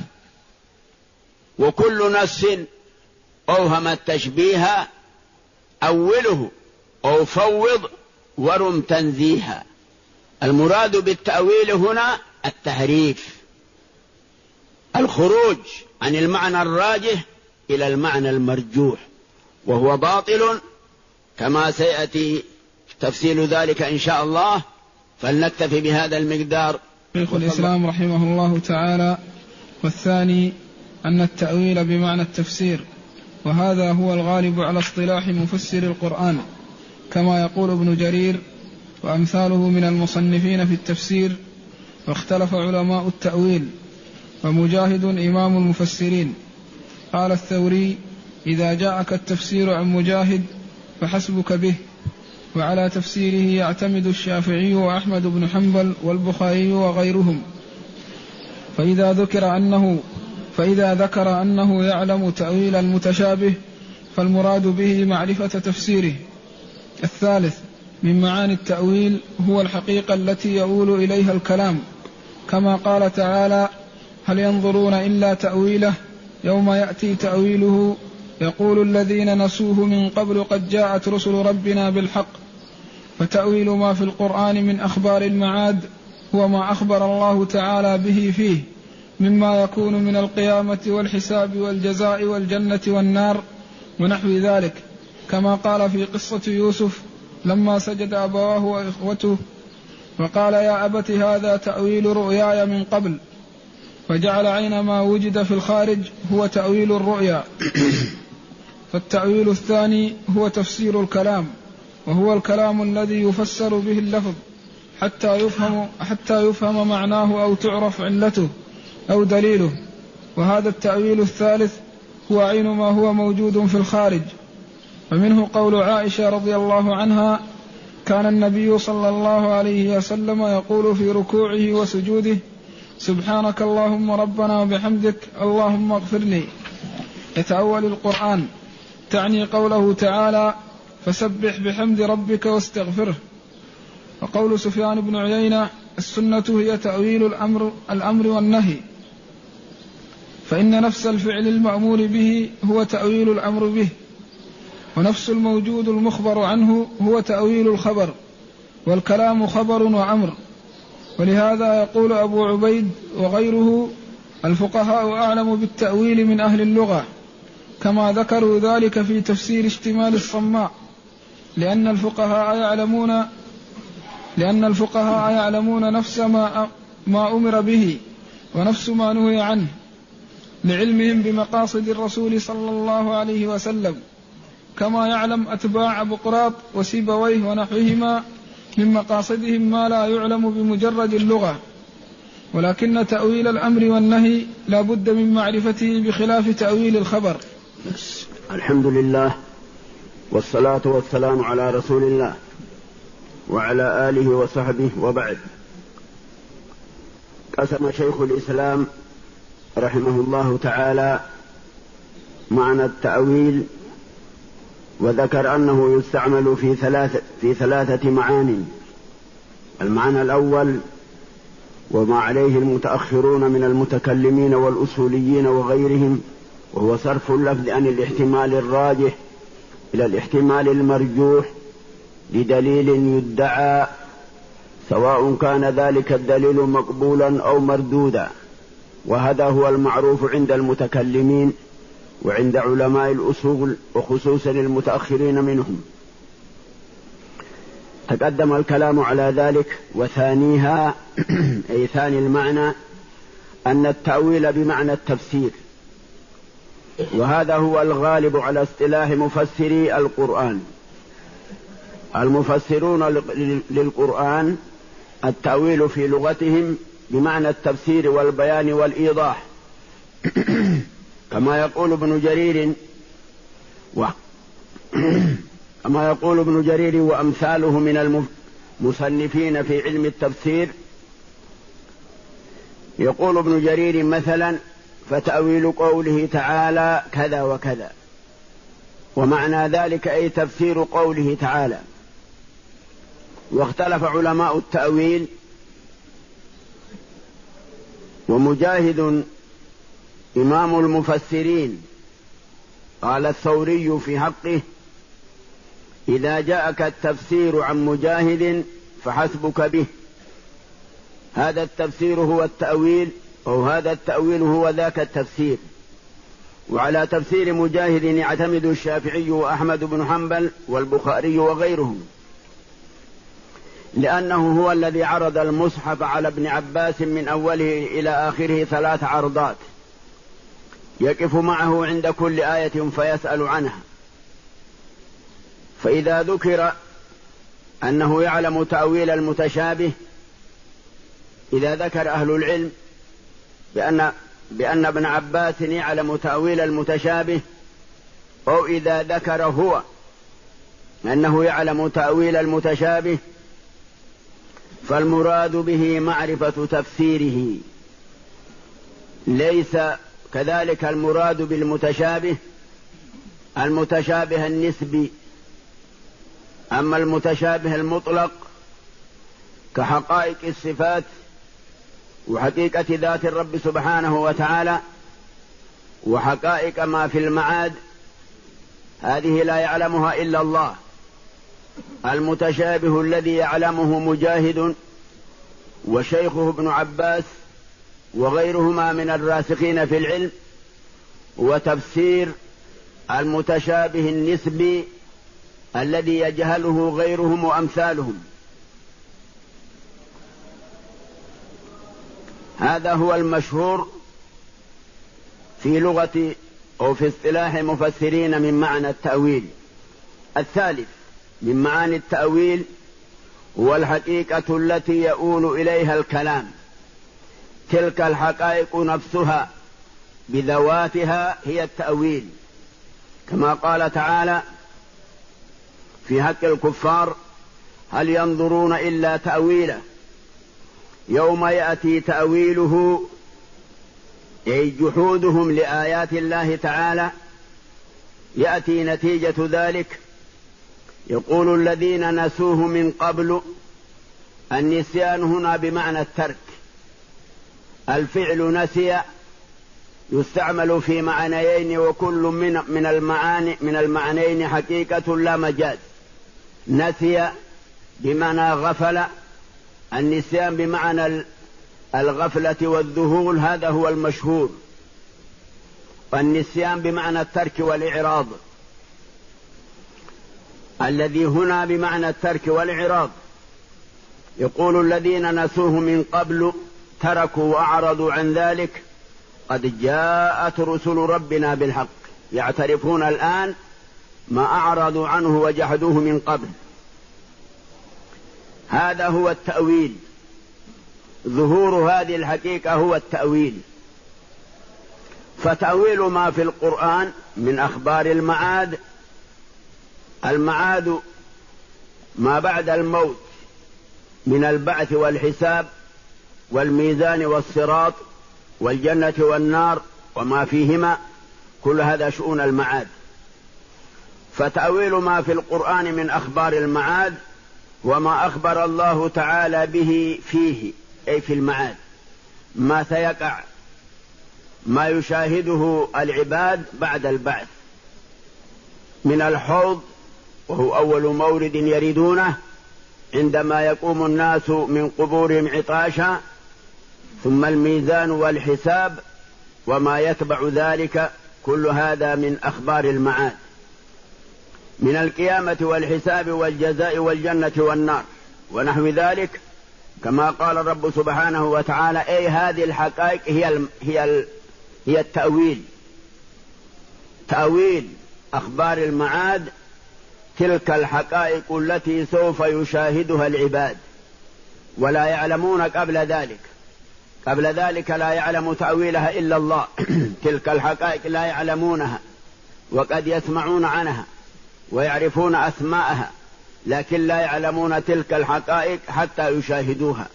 وكل نص أوهم التشبيه أوله أو فوض ورم تنزيها. المراد بالتأويل هنا التحريف، الخروج عن المعنى الراجح إلى المعنى المرجوح، وهو باطل كما سيأتي تفصيل ذلك إن شاء الله. فلنكتفي بهذا المقدار. شيخ الإسلام رحمه الله تعالى: والثاني أن التأويل بمعنى التفسير، وهذا هو الغالب على اصطلاح مفسر القرآن، كما يقول ابن جرير وأمثاله من المصنفين في التفسير. واختلف علماء التأويل، ومجاهد إمام المفسرين قال الثوري: إذا جاءك التفسير عن مجاهد فحسبك به. وعلى تفسيره يعتمد الشافعي وأحمد بن حنبل والبخاري وغيرهم. فإذا ذكر أنه يعلم تأويل المتشابه فالمراد به معرفة تفسيره. الثالث من معاني التأويل هو الحقيقة التي يؤول إليها الكلام، كما قال تعالى: هل ينظرون إلا تأويله يوم يأتي تأويله يقول الذين نسوه من قبل قد جاءت رسل ربنا بالحق. فتأويل ما في القرآن من أخبار المعاد هو ما أخبر الله تعالى به فيه مما يكون من القيامة والحساب والجزاء والجنة والنار ونحو ذلك، كما قال في قصة يوسف لما سجد أبواه وإخوته وقال: يا أبت هذا تأويل رؤياي من قبل، فجعل عين ما وجد في الخارج هو تأويل الرؤيا. فالتأويل الثاني هو تفسير الكلام، وهو الكلام الذي يفسر به اللفظ، حتى يفهم معناه أو تعرف علته أو دليله. وهذا التأويل الثالث هو عين ما هو موجود في الخارج. فمنه قول عائشة رضي الله عنها: كان النبي صلى الله عليه وسلم يقول في ركوعه وسجوده: سبحانك اللهم ربنا وبحمدك اللهم اغفر لي، يتأول القرآن، تعني قوله تعالى: فسبح بحمد ربك واستغفره. وقول سفيان بن عيينة: السنة هي تأويل الأمر والنهي، فإن نفس الفعل المأمور به هو تأويل الأمر به، ونفس الموجود المخبر عنه هو تأويل الخبر، والكلام خبر وأمر. ولهذا يقول أبو عبيد وغيره: الفقهاء أعلم بالتأويل من أهل اللغة، كما ذكروا ذلك في تفسير اشتمال الصماء، لأن الفقهاء يعلمون نفس ما أمر به ونفس ما نهي عنه، لعلمهم بمقاصد الرسول صلى الله عليه وسلم، كما يعلم أتباع بقراط وسيبويه ونحوهما من مقاصدهم ما لا يعلم بمجرد اللغة. ولكن تأويل الأمر والنهي لا بد من معرفته بخلاف تأويل الخبر. الحمد لله، والصلاة والسلام على رسول الله وعلى آله وصحبه، وبعد. قسم شيخ الإسلام رحمه الله تعالى معنى التأويل، وذكر أنه يستعمل في ثلاثة معان. المعنى الأول، وما عليه المتأخرون من المتكلمين والأصوليين وغيرهم، وهو صرف اللفظ عن الاحتمال الراجح إلى الاحتمال المرجوح لدليل يدعى، سواء كان ذلك الدليل مقبولا أو مردودا. وهذا هو المعروف عند المتكلمين وعند علماء الأصول، وخصوصا المتأخرين منهم. تقدم الكلام على ذلك. وثانيها أي ثاني المعنى أن التأويل بمعنى التفسير، وهذا هو الغالب على اصطلاح مفسري القرآن. المفسرون للقرآن التأويل في لغتهم بمعنى التفسير والبيان والإيضاح، كما يقول ابن جرير وأمثاله من المصنفين في علم التفسير. يقول ابن جرير مثلا: فتأويل قوله تعالى كذا وكذا، ومعنى ذلك أي تفسير قوله تعالى. واختلف علماء التأويل، ومجاهد إمام المفسرين قال الثوري في حقه: إذا جاءك التفسير عن مجاهد فحسبك به، هذا التفسير هو التأويل، أو هذا التأويل هو ذاك التفسير. وعلى تفسير مجاهد يعتمد الشافعي وأحمد بن حنبل والبخاري وغيرهم، لأنه هو الذي عرض المصحف على ابن عباس من أوله إلى آخره 3 عرضات، يقف معه عند كل آية فيسأل عنها. فإذا ذكر أنه يعلم تأويل المتشابه، إذا ذكر أهل العلم بأن ابن عباس يعلم تأويل المتشابه، أو إذا ذكر هو أنه يعلم تأويل المتشابه، فالمراد به معرفة تفسيره. ليس كذلك المراد بالمتشابه المتشابه النسبي، أما المتشابه المطلق كحقائق الصفات وحقيقة ذات الرب سبحانه وتعالى وحقائق ما في المعاد، هذه لا يعلمها إلا الله. المتشابه الذي يعلمه مجاهد وشيخه ابن عباس وغيرهما من الراسخين في العلم، وتفسير المتشابه النسبي الذي يجهله غيرهم وأمثالهم. هذا هو المشهور في لغة أو في اصطلاح مفسرين من معنى التأويل. الثالث من معاني التأويل هو الحقيقة التي يؤول إليها الكلام. تلك الحقائق نفسها بذواتها هي التأويل، كما قال تعالى في حق الكفار: هل ينظرون إلا تأويله يوم يأتي تأويله، أي جحودهم لآيات الله تعالى يأتي نتيجة ذلك. يقول الذين نسوه من قبل، النسيان هنا بمعنى الترك. الفعل نسي يستعمل في معنيين، وكل من المعنيين حقيقة لا مجاز. نسي بمعنى غفل، النسيان بمعنى الغفلة والذهول، هذا هو المشهور. والنسيان بمعنى الترك والإعراض، الذي هنا بمعنى الترك والإعراض. يقول الذين نسوه من قبل تركوا وأعرضوا عن ذلك قد جاءت رسل ربنا بالحق، يعترفون الآن ما أعرضوا عنه وجحدوه من قبل. هذا هو التأويل، ظهور هذه الحقيقة هو التأويل. فتأويل ما في القرآن من أخبار المعاد. المعاد ما بعد الموت من البعث والحساب والميزان والصراط والجنة والنار وما فيهما، كل هذا شؤون المعاد. فتأويل ما في القرآن من أخبار المعاد وما أخبر الله تعالى به فيه، أي في المعاد، ما سيقع، ما يشاهده العباد بعد البعث من الحوض، وهو أول مورد يردونه عندما يقوم الناس من قبورهم عطاشا، ثم الميزان والحساب وما يتبع ذلك، كل هذا من أخبار المعاد، من القيامة والحساب والجزاء والجنة والنار ونحو ذلك، كما قال الرب سبحانه وتعالى: أي هذه الحقائق هي التأويل. تأويل أخبار المعاد تلك الحقائق التي سوف يشاهدها العباد ولا يعلمون قبل ذلك. قبل ذلك لا يعلم تأويلها إلا الله. تلك الحقائق لا يعلمونها، وقد يسمعون عنها ويعرفون أسماءها، لكن لا يعلمون تلك الحقائق حتى يشاهدوها.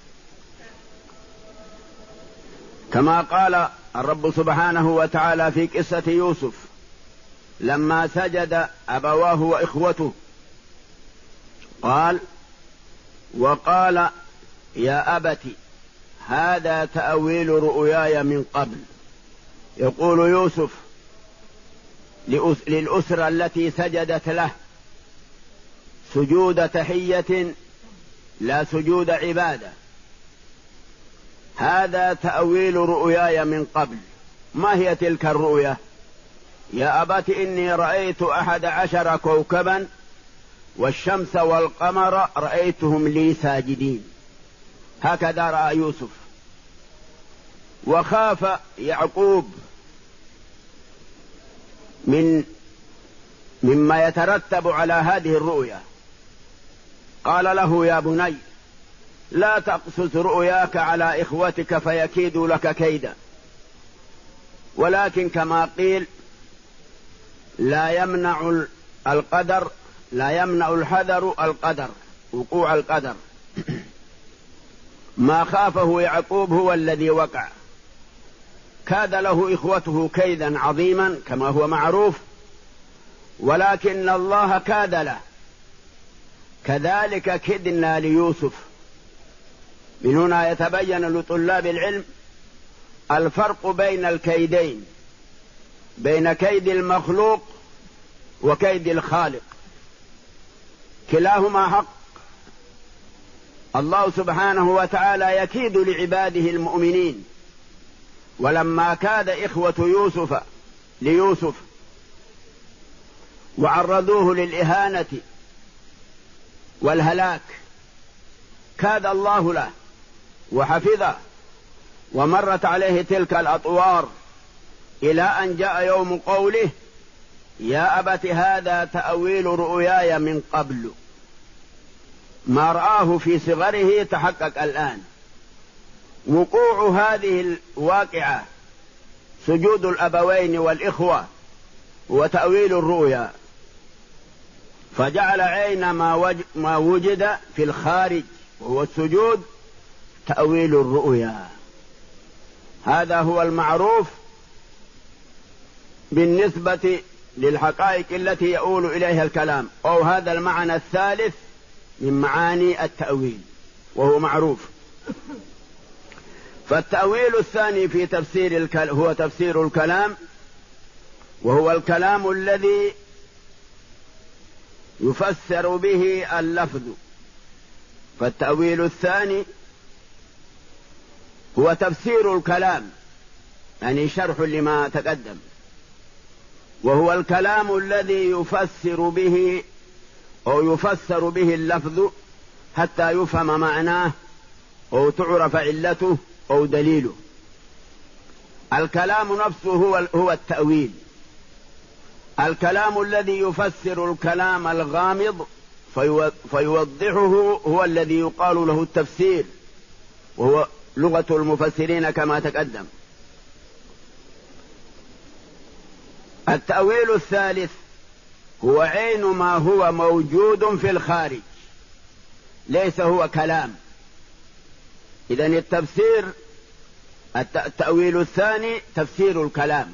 كما قال الرب سبحانه وتعالى في قصة يوسف لما سجد أبواه وإخوته، وقال: يا أبت هذا تأويل رؤياي من قبل. يقول يوسف للأسرة التي سجدت له سجود تحية لا سجود عبادة: هذا تأويل رؤياي من قبل. ما هي تلك الرؤيا؟ يا أبت إني رأيت 11 كوكبا والشمس والقمر رأيتهم لي ساجدين. هكذا رأى يوسف. وخاف يعقوب مما يترتب على هذه الرؤيا، قال له: يا بني لا تقصص رؤياك على إخوتك فيكيدوا لك كيدا. ولكن كما قيل: لا يمنع الحذر القدر، وقوع القدر. ما خافه يعقوب هو الذي وقع. كاد له إخوته كيدا عظيما كما هو معروف، ولكن الله كاد له. كذلك كدنا ليوسف. من هنا يتبين لطلاب العلم الفرق بين الكيدين، بين كيد المخلوق وكيد الخالق، كلاهما حق. الله سبحانه وتعالى يكيد لعباده المؤمنين. ولما كاد إخوة ليوسف وعرضوه للإهانة والهلاك، كاد الله له وحفظه، ومرت عليه تلك الأطوار إلى أن جاء يوم قوله: يا أبت هذا تأويل رؤياي من قبل. ما رآه في صغره تحقق الآن. وقوع هذه الواقعة سجود الأبوين والإخوة وتأويل الرؤيا، فجعل عين ما وجد في الخارج وهو السجود تأويل الرؤيا. هذا هو المعروف بالنسبة للحقائق التي يؤول إليها الكلام، أو هذا المعنى الثالث من معاني التأويل وهو معروف. فالتأويل الثاني في تفسير هو تفسير الكلام، وهو الكلام الذي يفسر به اللفظ. فالتأويل الثاني هو تفسير الكلام، يعني شرح لما تقدم، وهو الكلام الذي يفسر به أو يفسر به اللفظ حتى يفهم معناه أو تعرف علته أو دليله. الكلام نفسه هو التأويل. الكلام الذي يفسر الكلام الغامض فيوضحه هو الذي يقال له التفسير، وهو لغة المفسرين كما تقدم. التأويل الثالث هو عين ما هو موجود في الخارج، ليس هو كلام. إذن التأويل الثاني تفسير الكلام،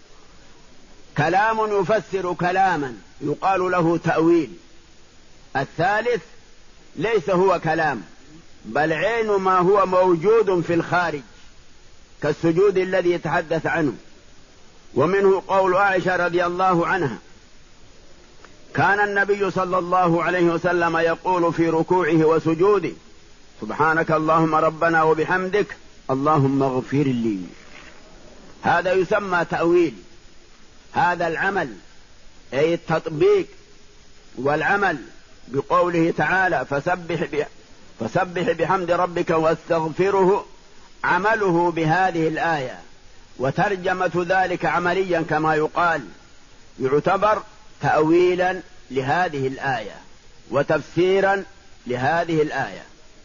كلام يفسر كلاما يقال له تأويل. الثالث ليس هو كلام بل عين ما هو موجود في الخارج، كالسجود الذي يتحدث عنه. ومنه قول عائشة رضي الله عنها: كان النبي صلى الله عليه وسلم يقول في ركوعه وسجوده: سبحانك اللهم ربنا وبحمدك اللهم اغفر لي. هذا يسمى تأويل. هذا العمل أي التطبيق والعمل بقوله تعالى: فسبح بحمد ربك واستغفره، عمله بهذه الآية وترجمة ذلك عمليا كما يقال، يعتبر تأويلا لهذه الآية وتفسيرا لهذه الآية،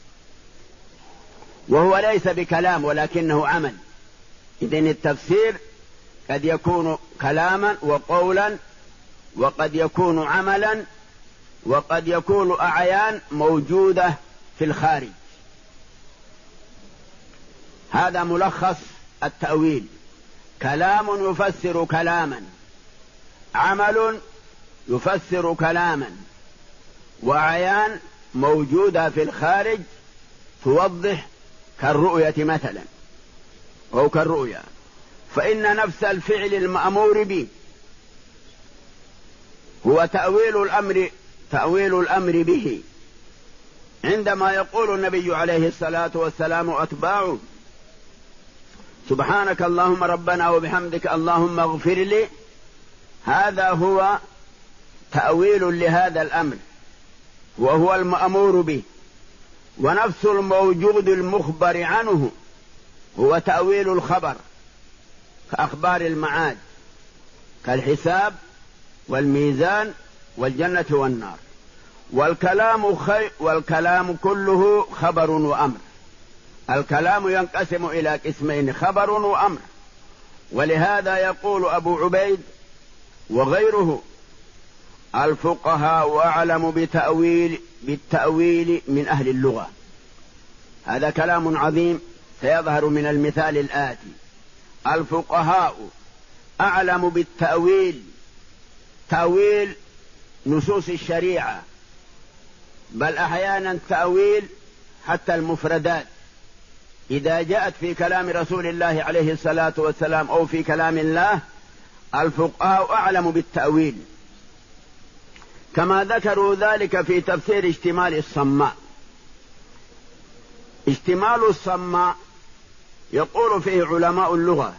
وهو ليس بكلام ولكنه عمل. إذن التفسير قد يكون كلاما وقولا، وقد يكون عملا، وقد يكون أعيان موجودة في الخارج. هذا ملخص التأويل: كلام يفسر كلاما، عمل يفسر كلاما، وأعيان موجودة في الخارج توضح، كالرؤية مثلا أو كالرؤيا. فإن نفس الفعل المأمور به هو تأويل الأمر به. عندما يقول النبي عليه الصلاة والسلام وأتباعه: سبحانك اللهم ربنا وبحمدك اللهم اغفر لي، هذا هو تأويل لهذا الأمر وهو المأمور به. ونفس الموجود المخبر عنه هو تأويل الخبر، كأخبار المعاد، كالحساب والميزان والجنة والنار. والكلام كله خبر وأمر. الكلام ينقسم إلى قسمين: خبر وأمر. ولهذا يقول أبو عبيد وغيره: الفقهاء أعلم بالتأويل من أهل اللغة. هذا كلام عظيم سيظهر من المثال الآتي: الفقهاء أعلم بالتأويل، تأويل نصوص الشريعة، بل أحيانا تأويل حتى المفردات إذا جاءت في كلام رسول الله عليه الصلاة والسلام أو في كلام الله. الفقهاء أعلم بالتأويل، كما ذكروا ذلك في تفسير اشتمال الصماء. اشتمال الصماء يقول فيه علماء اللغة: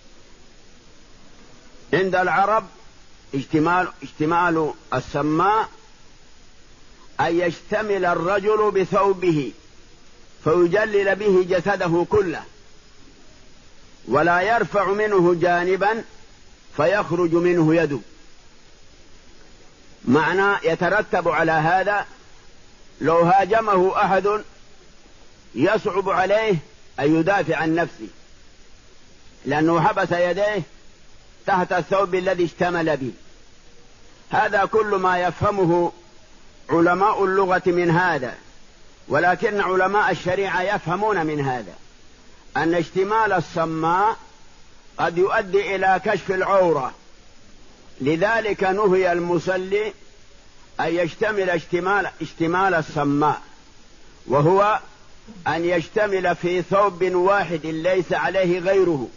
عند العرب اشتمال الصماء أن يشتمل الرجل بثوبه فيجلل به جسده كله، ولا يرفع منه جانبا فيخرج منه يده. معنى يترتب على هذا لو هاجمه أحد يصعب عليه أن يدافع عن نفسه، لأنه حبس يديه تحت الثوب الذي اشتمل به. هذا كل ما يفهمه علماء اللغة من هذا، ولكن علماء الشريعة يفهمون من هذا أن اشتمال الصماء قد يؤدي إلى كشف العورة، لذلك نهي المصلي أن يشتمل اشتمال الصماء، وهو أن يشتمل في ثوب واحد ليس عليه غيره،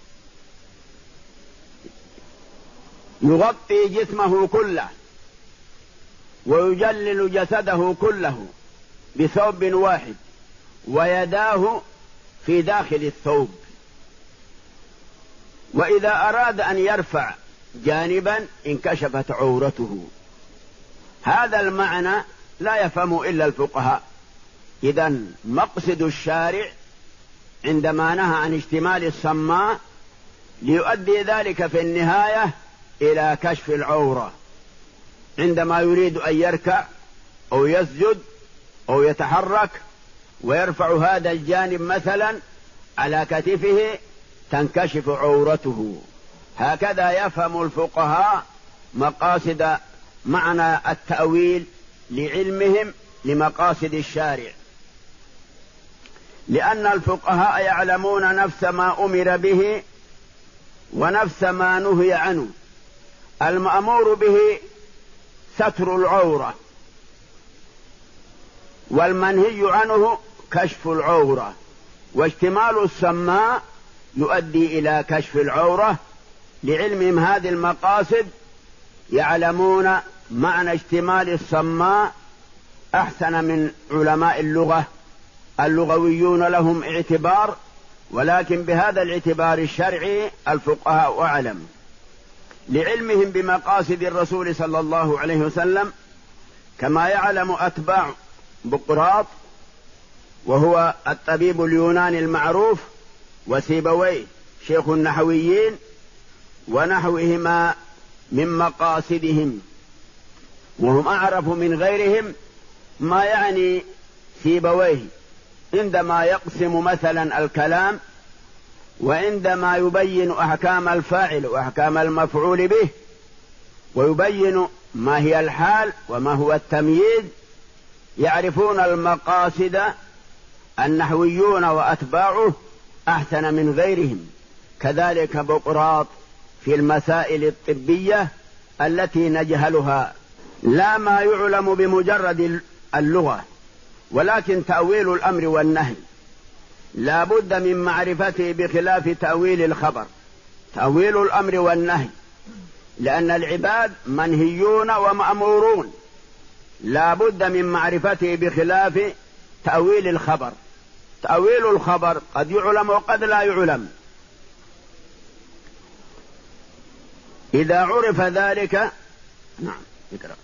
يغطي جسمه كله ويجلل جسده كله بثوب واحد، ويداه في داخل الثوب. وإذا أراد أن يرفع جانبا انكشفت عورته. هذا المعنى لا يفهم إلا الفقهاء. إذن مقصد الشارع عندما نهى عن اشتمال الصماء ليؤدي ذلك في النهاية إلى كشف العورة عندما يريد أن يركع أو يسجد أو يتحرك ويرفع هذا الجانب مثلا على كتفه تنكشف عورته. هكذا يفهم الفقهاء مقاصد معنى التأويل لعلمهم لمقاصد الشارع، لأن الفقهاء يعلمون نفس ما أمر به ونفس ما نهي عنه. المأمور به ستر العورة، والمنهي عنه كشف العورة، واشتمال الصماء يؤدي إلى كشف العورة. لعلمهم هذه المقاصد يعلمون معنى اشتمال الصماء أحسن من علماء اللغة. اللغويون لهم اعتبار، ولكن بهذا الاعتبار الشرعي الفقهاء أعلم، لعلمهم بمقاصد الرسول صلى الله عليه وسلم، كما يعلم أتباع بقراط وهو الطبيب اليوناني المعروف، وسيبويه شيخ النحويين، ونحوهما من مقاصدهم، وهم أعرف من غيرهم ما يعني سيبويه عندما يقسم مثلا الكلام، وعندما يبين أحكام الفاعل وأحكام المفعول به، ويبين ما هي الحال وما هو التمييز. يعرفون المقاصد النحويون وأتباعه أحسن من غيرهم. كذلك بقراط في المسائل الطبية التي نجهلها، لا ما يعلم بمجرد اللغة، ولكن تأويل الأمر والنهي لا بد من معرفته، بخلاف تأويل الخبر. تأويل الأمر والنهي، لأن العباد منهيون ومأمورون، لا بد من معرفته، بخلاف تأويل الخبر. تأويل الخبر قد يعلم وقد لا يعلم. إذا عرف ذلك. نعم اقرأ.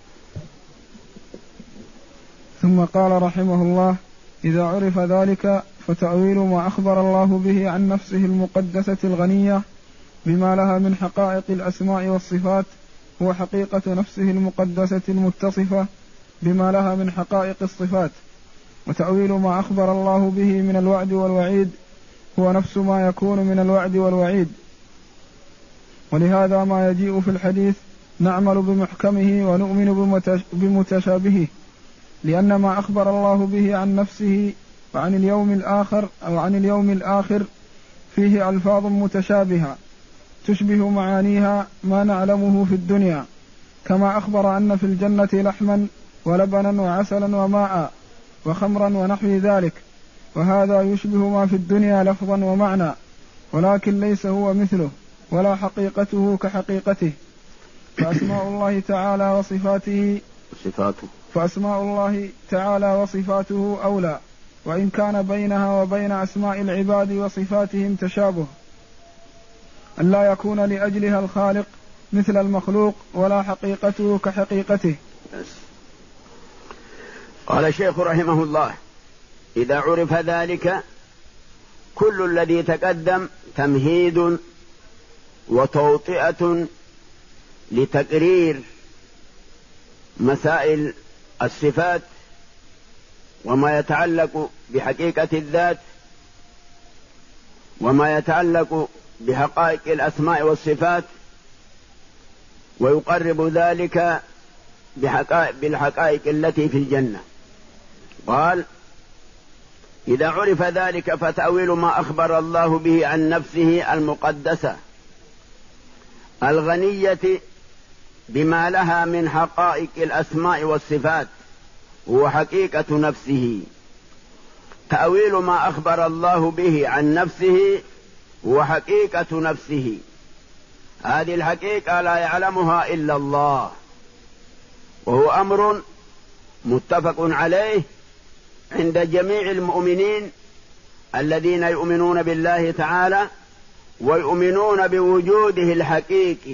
ثم قال رحمه الله: إذا عرف ذلك فتأويل ما أخبر الله به عن نفسه المقدسة الغنية بما لها من حقائق الأسماء والصفات هو حقيقة نفسه المقدسة المتصفة بما لها من حقائق الصفات. وتأويل ما أخبر الله به من الوعد والوعيد هو نفس ما يكون من الوعد والوعيد. ولهذا ما يجيء في الحديث نعمل بمحكمه ونؤمن بمتشابهه، لأن ما أخبر الله به عن نفسه وعن اليوم الآخر أو عن اليوم الآخر فيه ألفاظ متشابهة تشبه معانيها ما نعلمه في الدنيا، كما أخبر أن في الجنة لحما ولبنا وعسلا وماء وخمرا ونحو ذلك، وهذا يشبه ما في الدنيا لفظا ومعنى، ولكن ليس هو مثله ولا حقيقته كحقيقته. فأسماء الله تعالى وصفاته أولى، وإن كان بينها وبين أسماء العباد وصفاتهم تشابه، أن لا يكون لأجلها الخالق مثل المخلوق ولا حقيقته كحقيقته. قال الشيخ رحمه الله: إذا عرف ذلك، كل الذي تقدم تمهيد وتوطئة لتقرير مسائل الصفات وما يتعلق بحقيقة الذات وما يتعلق بحقائق الأسماء والصفات، ويقرب ذلك بالحقائق التي في الجنة. قال: إذا عرف ذلك فتأويل ما أخبر الله به عن نفسه المقدسة الغنية بما لها من حقائق الأسماء والصفات هو حقيقة نفسه. تأويل ما أخبر الله به عن نفسه هو حقيقة نفسه. هذه الحقيقة لا يعلمها إلا الله، وهو أمر متفق عليه عند جميع المؤمنين الذين يؤمنون بالله تعالى ويؤمنون بوجوده الحقيقي،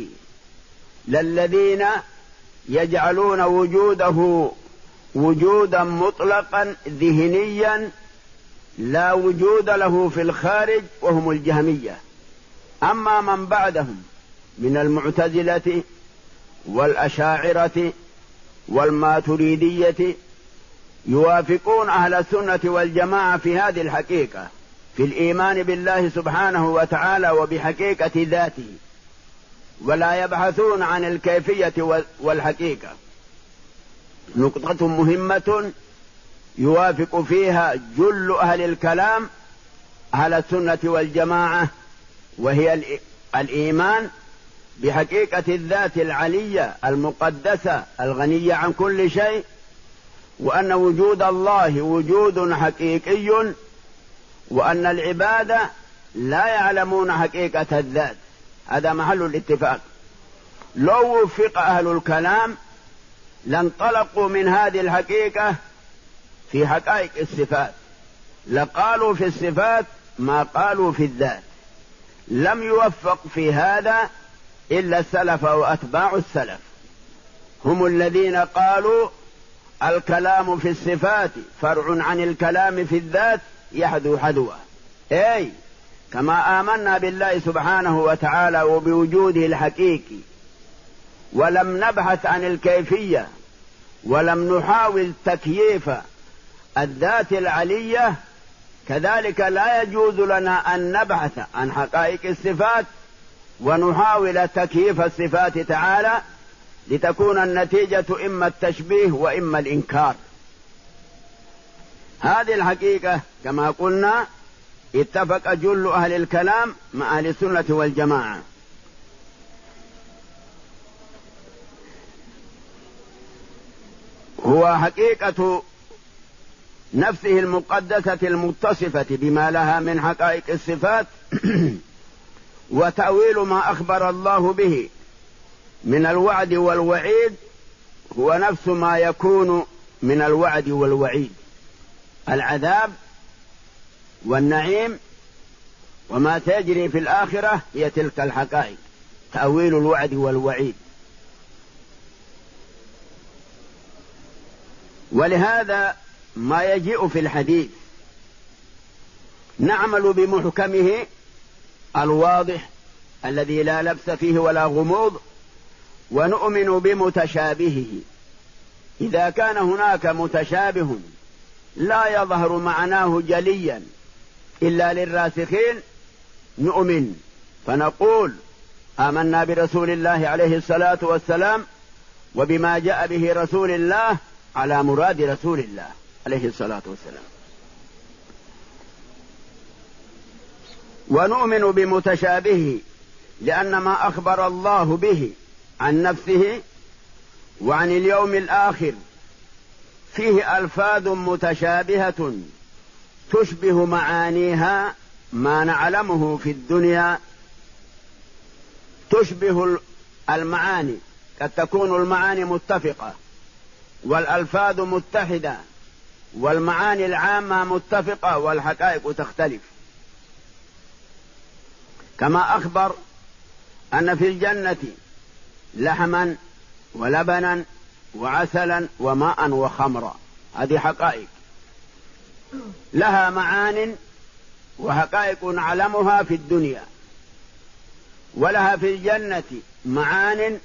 للذين يجعلون وجوده وجودا مطلقا ذهنيا لا وجود له في الخارج، وهم الجهمية. أما من بعدهم من المعتزلة والأشاعرة والماتريدية يوافقون أهل السنة والجماعة في هذه الحقيقة، في الإيمان بالله سبحانه وتعالى وبحقيقة ذاته، ولا يبحثون عن الكيفية والحقيقة. نقطة مهمة يوافق فيها جل أهل الكلام أهل السنة والجماعة، وهي الإيمان بحقيقة الذات العلية المقدسة الغنية عن كل شيء، وأن وجود الله وجود حقيقي، وأن العباد لا يعلمون حقيقة الذات. هذا محل الاتفاق. لو وفق أهل الكلام لانطلقوا من هذه الحقيقة في حقائق الصفات، لقالوا في الصفات ما قالوا في الذات. لم يوفق في هذا إلا السلف وأتباع السلف، هم الذين قالوا الكلام في الصفات فرع عن الكلام في الذات يحذو حذوه. أي كما آمنا بالله سبحانه وتعالى وبوجوده الحقيقي ولم نبحث عن الكيفية ولم نحاول تكييف الذات العلية، كذلك لا يجوز لنا أن نبحث عن حقائق الصفات ونحاول تكييف الصفات تعالى، لتكون النتيجة إما التشبيه وإما الإنكار. هذه الحقيقة كما قلنا اتفق جل أهل الكلام مع أهل السنة والجماعة. هو حقيقة نفسه المقدسة المتصفة بما لها من حقائق الصفات وتأويل ما أخبر الله به من الوعد والوعيد هو نفس ما يكون من الوعد والوعيد، العذاب والنعيم وما تجري في الآخرة هي تلك الحقائق، تأويل الوعد والوعيد. ولهذا ما يجيء في الحديث نعمل بمحكمه الواضح الذي لا لبس فيه ولا غموض، ونؤمن بمتشابهه. إذا كان هناك متشابه لا يظهر معناه جليا إلا للراسخين نؤمن، فنقول آمنا برسول الله عليه الصلاة والسلام وبما جاء به رسول الله على مراد رسول الله عليه الصلاة والسلام. ونؤمن بمتشابهه لأن ما أخبر الله به عن نفسه وعن اليوم الآخر فيه ألفاظ متشابهة تشبه معانيها ما نعلمه في الدنيا، تشبه المعاني، قد تكون المعاني متفقة والألفاظ متحدة والمعاني العامة متفقة والحقائق تختلف. كما أخبر أن في الجنة لحما ولبنا وعسلا وماء وخمرا، هذه حقائق لها معان وحقائق نعلمها في الدنيا، ولها في الجنة معان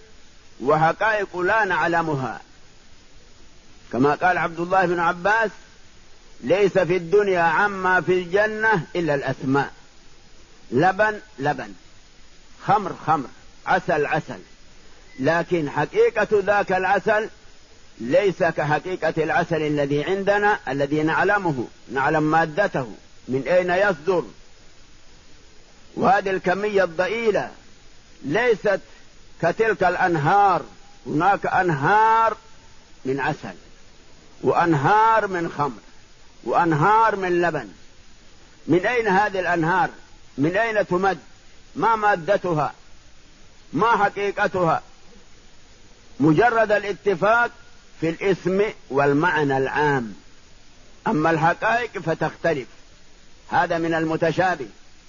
وحقائق لا نعلمها. كما قال عبد الله بن عباس ليس في الدنيا عما في الجنة إلا الأسماء. لبن لبن، خمر خمر، عسل عسل، لكن حقيقة ذاك العسل ليس كحقيقة العسل الذي عندنا الذي نعلمه، نعلم مادته من أين يصدر، وهذه الكمية الضئيلة ليست كتلك الأنهار. هناك أنهار من عسل، وأنهار من خمر، وأنهار من لبن. من أين هذه الأنهار؟ من أين تمد؟ ما مادتها؟ ما حقيقتها؟ مجرد الاتفاق في الاسم والمعنى العام، أما الحقائق فتختلف. هذا من المتشابه.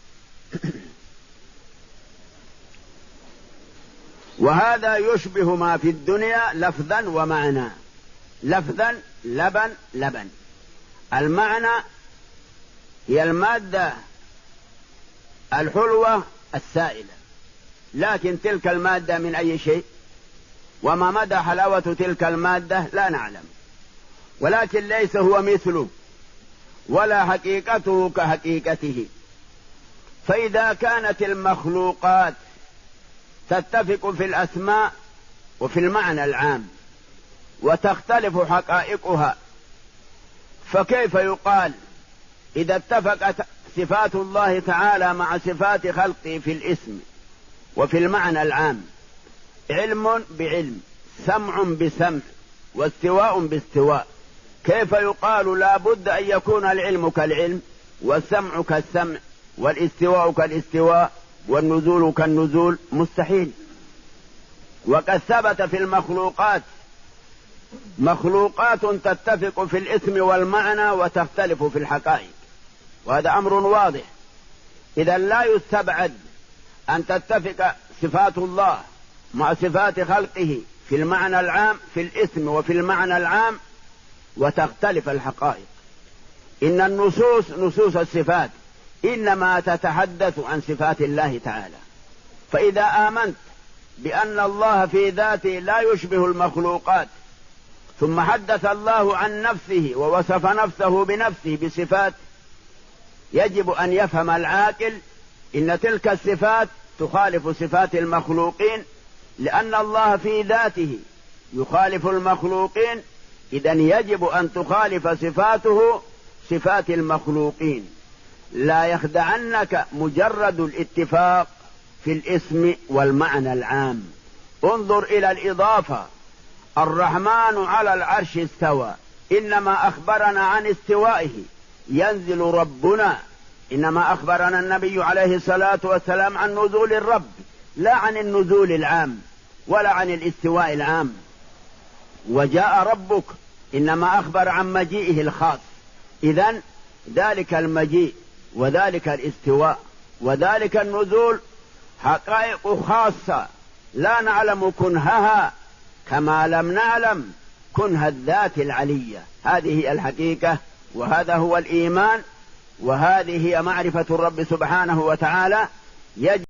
وهذا يشبه ما في الدنيا لفظا ومعنى. لفظا لبن لبن، المعنى هي المادة الحلوة السائلة، لكن تلك المادة من أي شيء؟ وما مدى حلاوة تلك المادة لا نعلم، ولكن ليس هو مثله ولا حقيقته كحقيقته. فإذا كانت المخلوقات تتفق في الأسماء وفي المعنى العام وتختلف حقائقها، فكيف يقال إذا اتفقت صفات الله تعالى مع صفات خلقه في الاسم وفي المعنى العام، علم بعلم، سمع بسمع، واستواء باستواء، كيف يقال لا بد أن يكون العلم كالعلم، والسمع كالسمع، والاستواء كالاستواء، والنزول كالنزول؟ مستحيل. وقد ثبت في المخلوقات مخلوقات تتفق في الاسم والمعنى وتختلف في الحقائق، وهذا أمر واضح. إذا لا يستبعد أن تتفق صفات الله مع صفات خلقه في المعنى العام في الاسم وفي المعنى العام وتختلف الحقائق. إن النصوص نصوص الصفات إنما تتحدث عن صفات الله تعالى. فإذا آمنت بأن الله في ذاته لا يشبه المخلوقات، ثم حدث الله عن نفسه ووصف نفسه بنفسه بصفات، يجب أن يفهم العاقل إن تلك الصفات تخالف صفات المخلوقين، لأن الله في ذاته يخالف المخلوقين. إذن يجب أن تخالف صفاته صفات المخلوقين. لا يخدعنك مجرد الاتفاق في الاسم والمعنى العام. انظر إلى الإضافة. الرحمن على العرش استوى، إنما أخبرنا عن استوائه. ينزل ربنا، إنما أخبرنا النبي عليه الصلاة والسلام عن نزول الرب، لا عن النزول العام ولا عن الاستواء العام. وجاء ربك، إنما أخبر عن مجيئه الخاص. إذن ذلك المجيء وذلك الاستواء وذلك النزول حقائق خاصة لا نعلم كنهها كما لم نعلم كنه الذات العلية. هذه هي الحقيقة، وهذا هو الإيمان، وهذه هي معرفة الرب سبحانه وتعالى.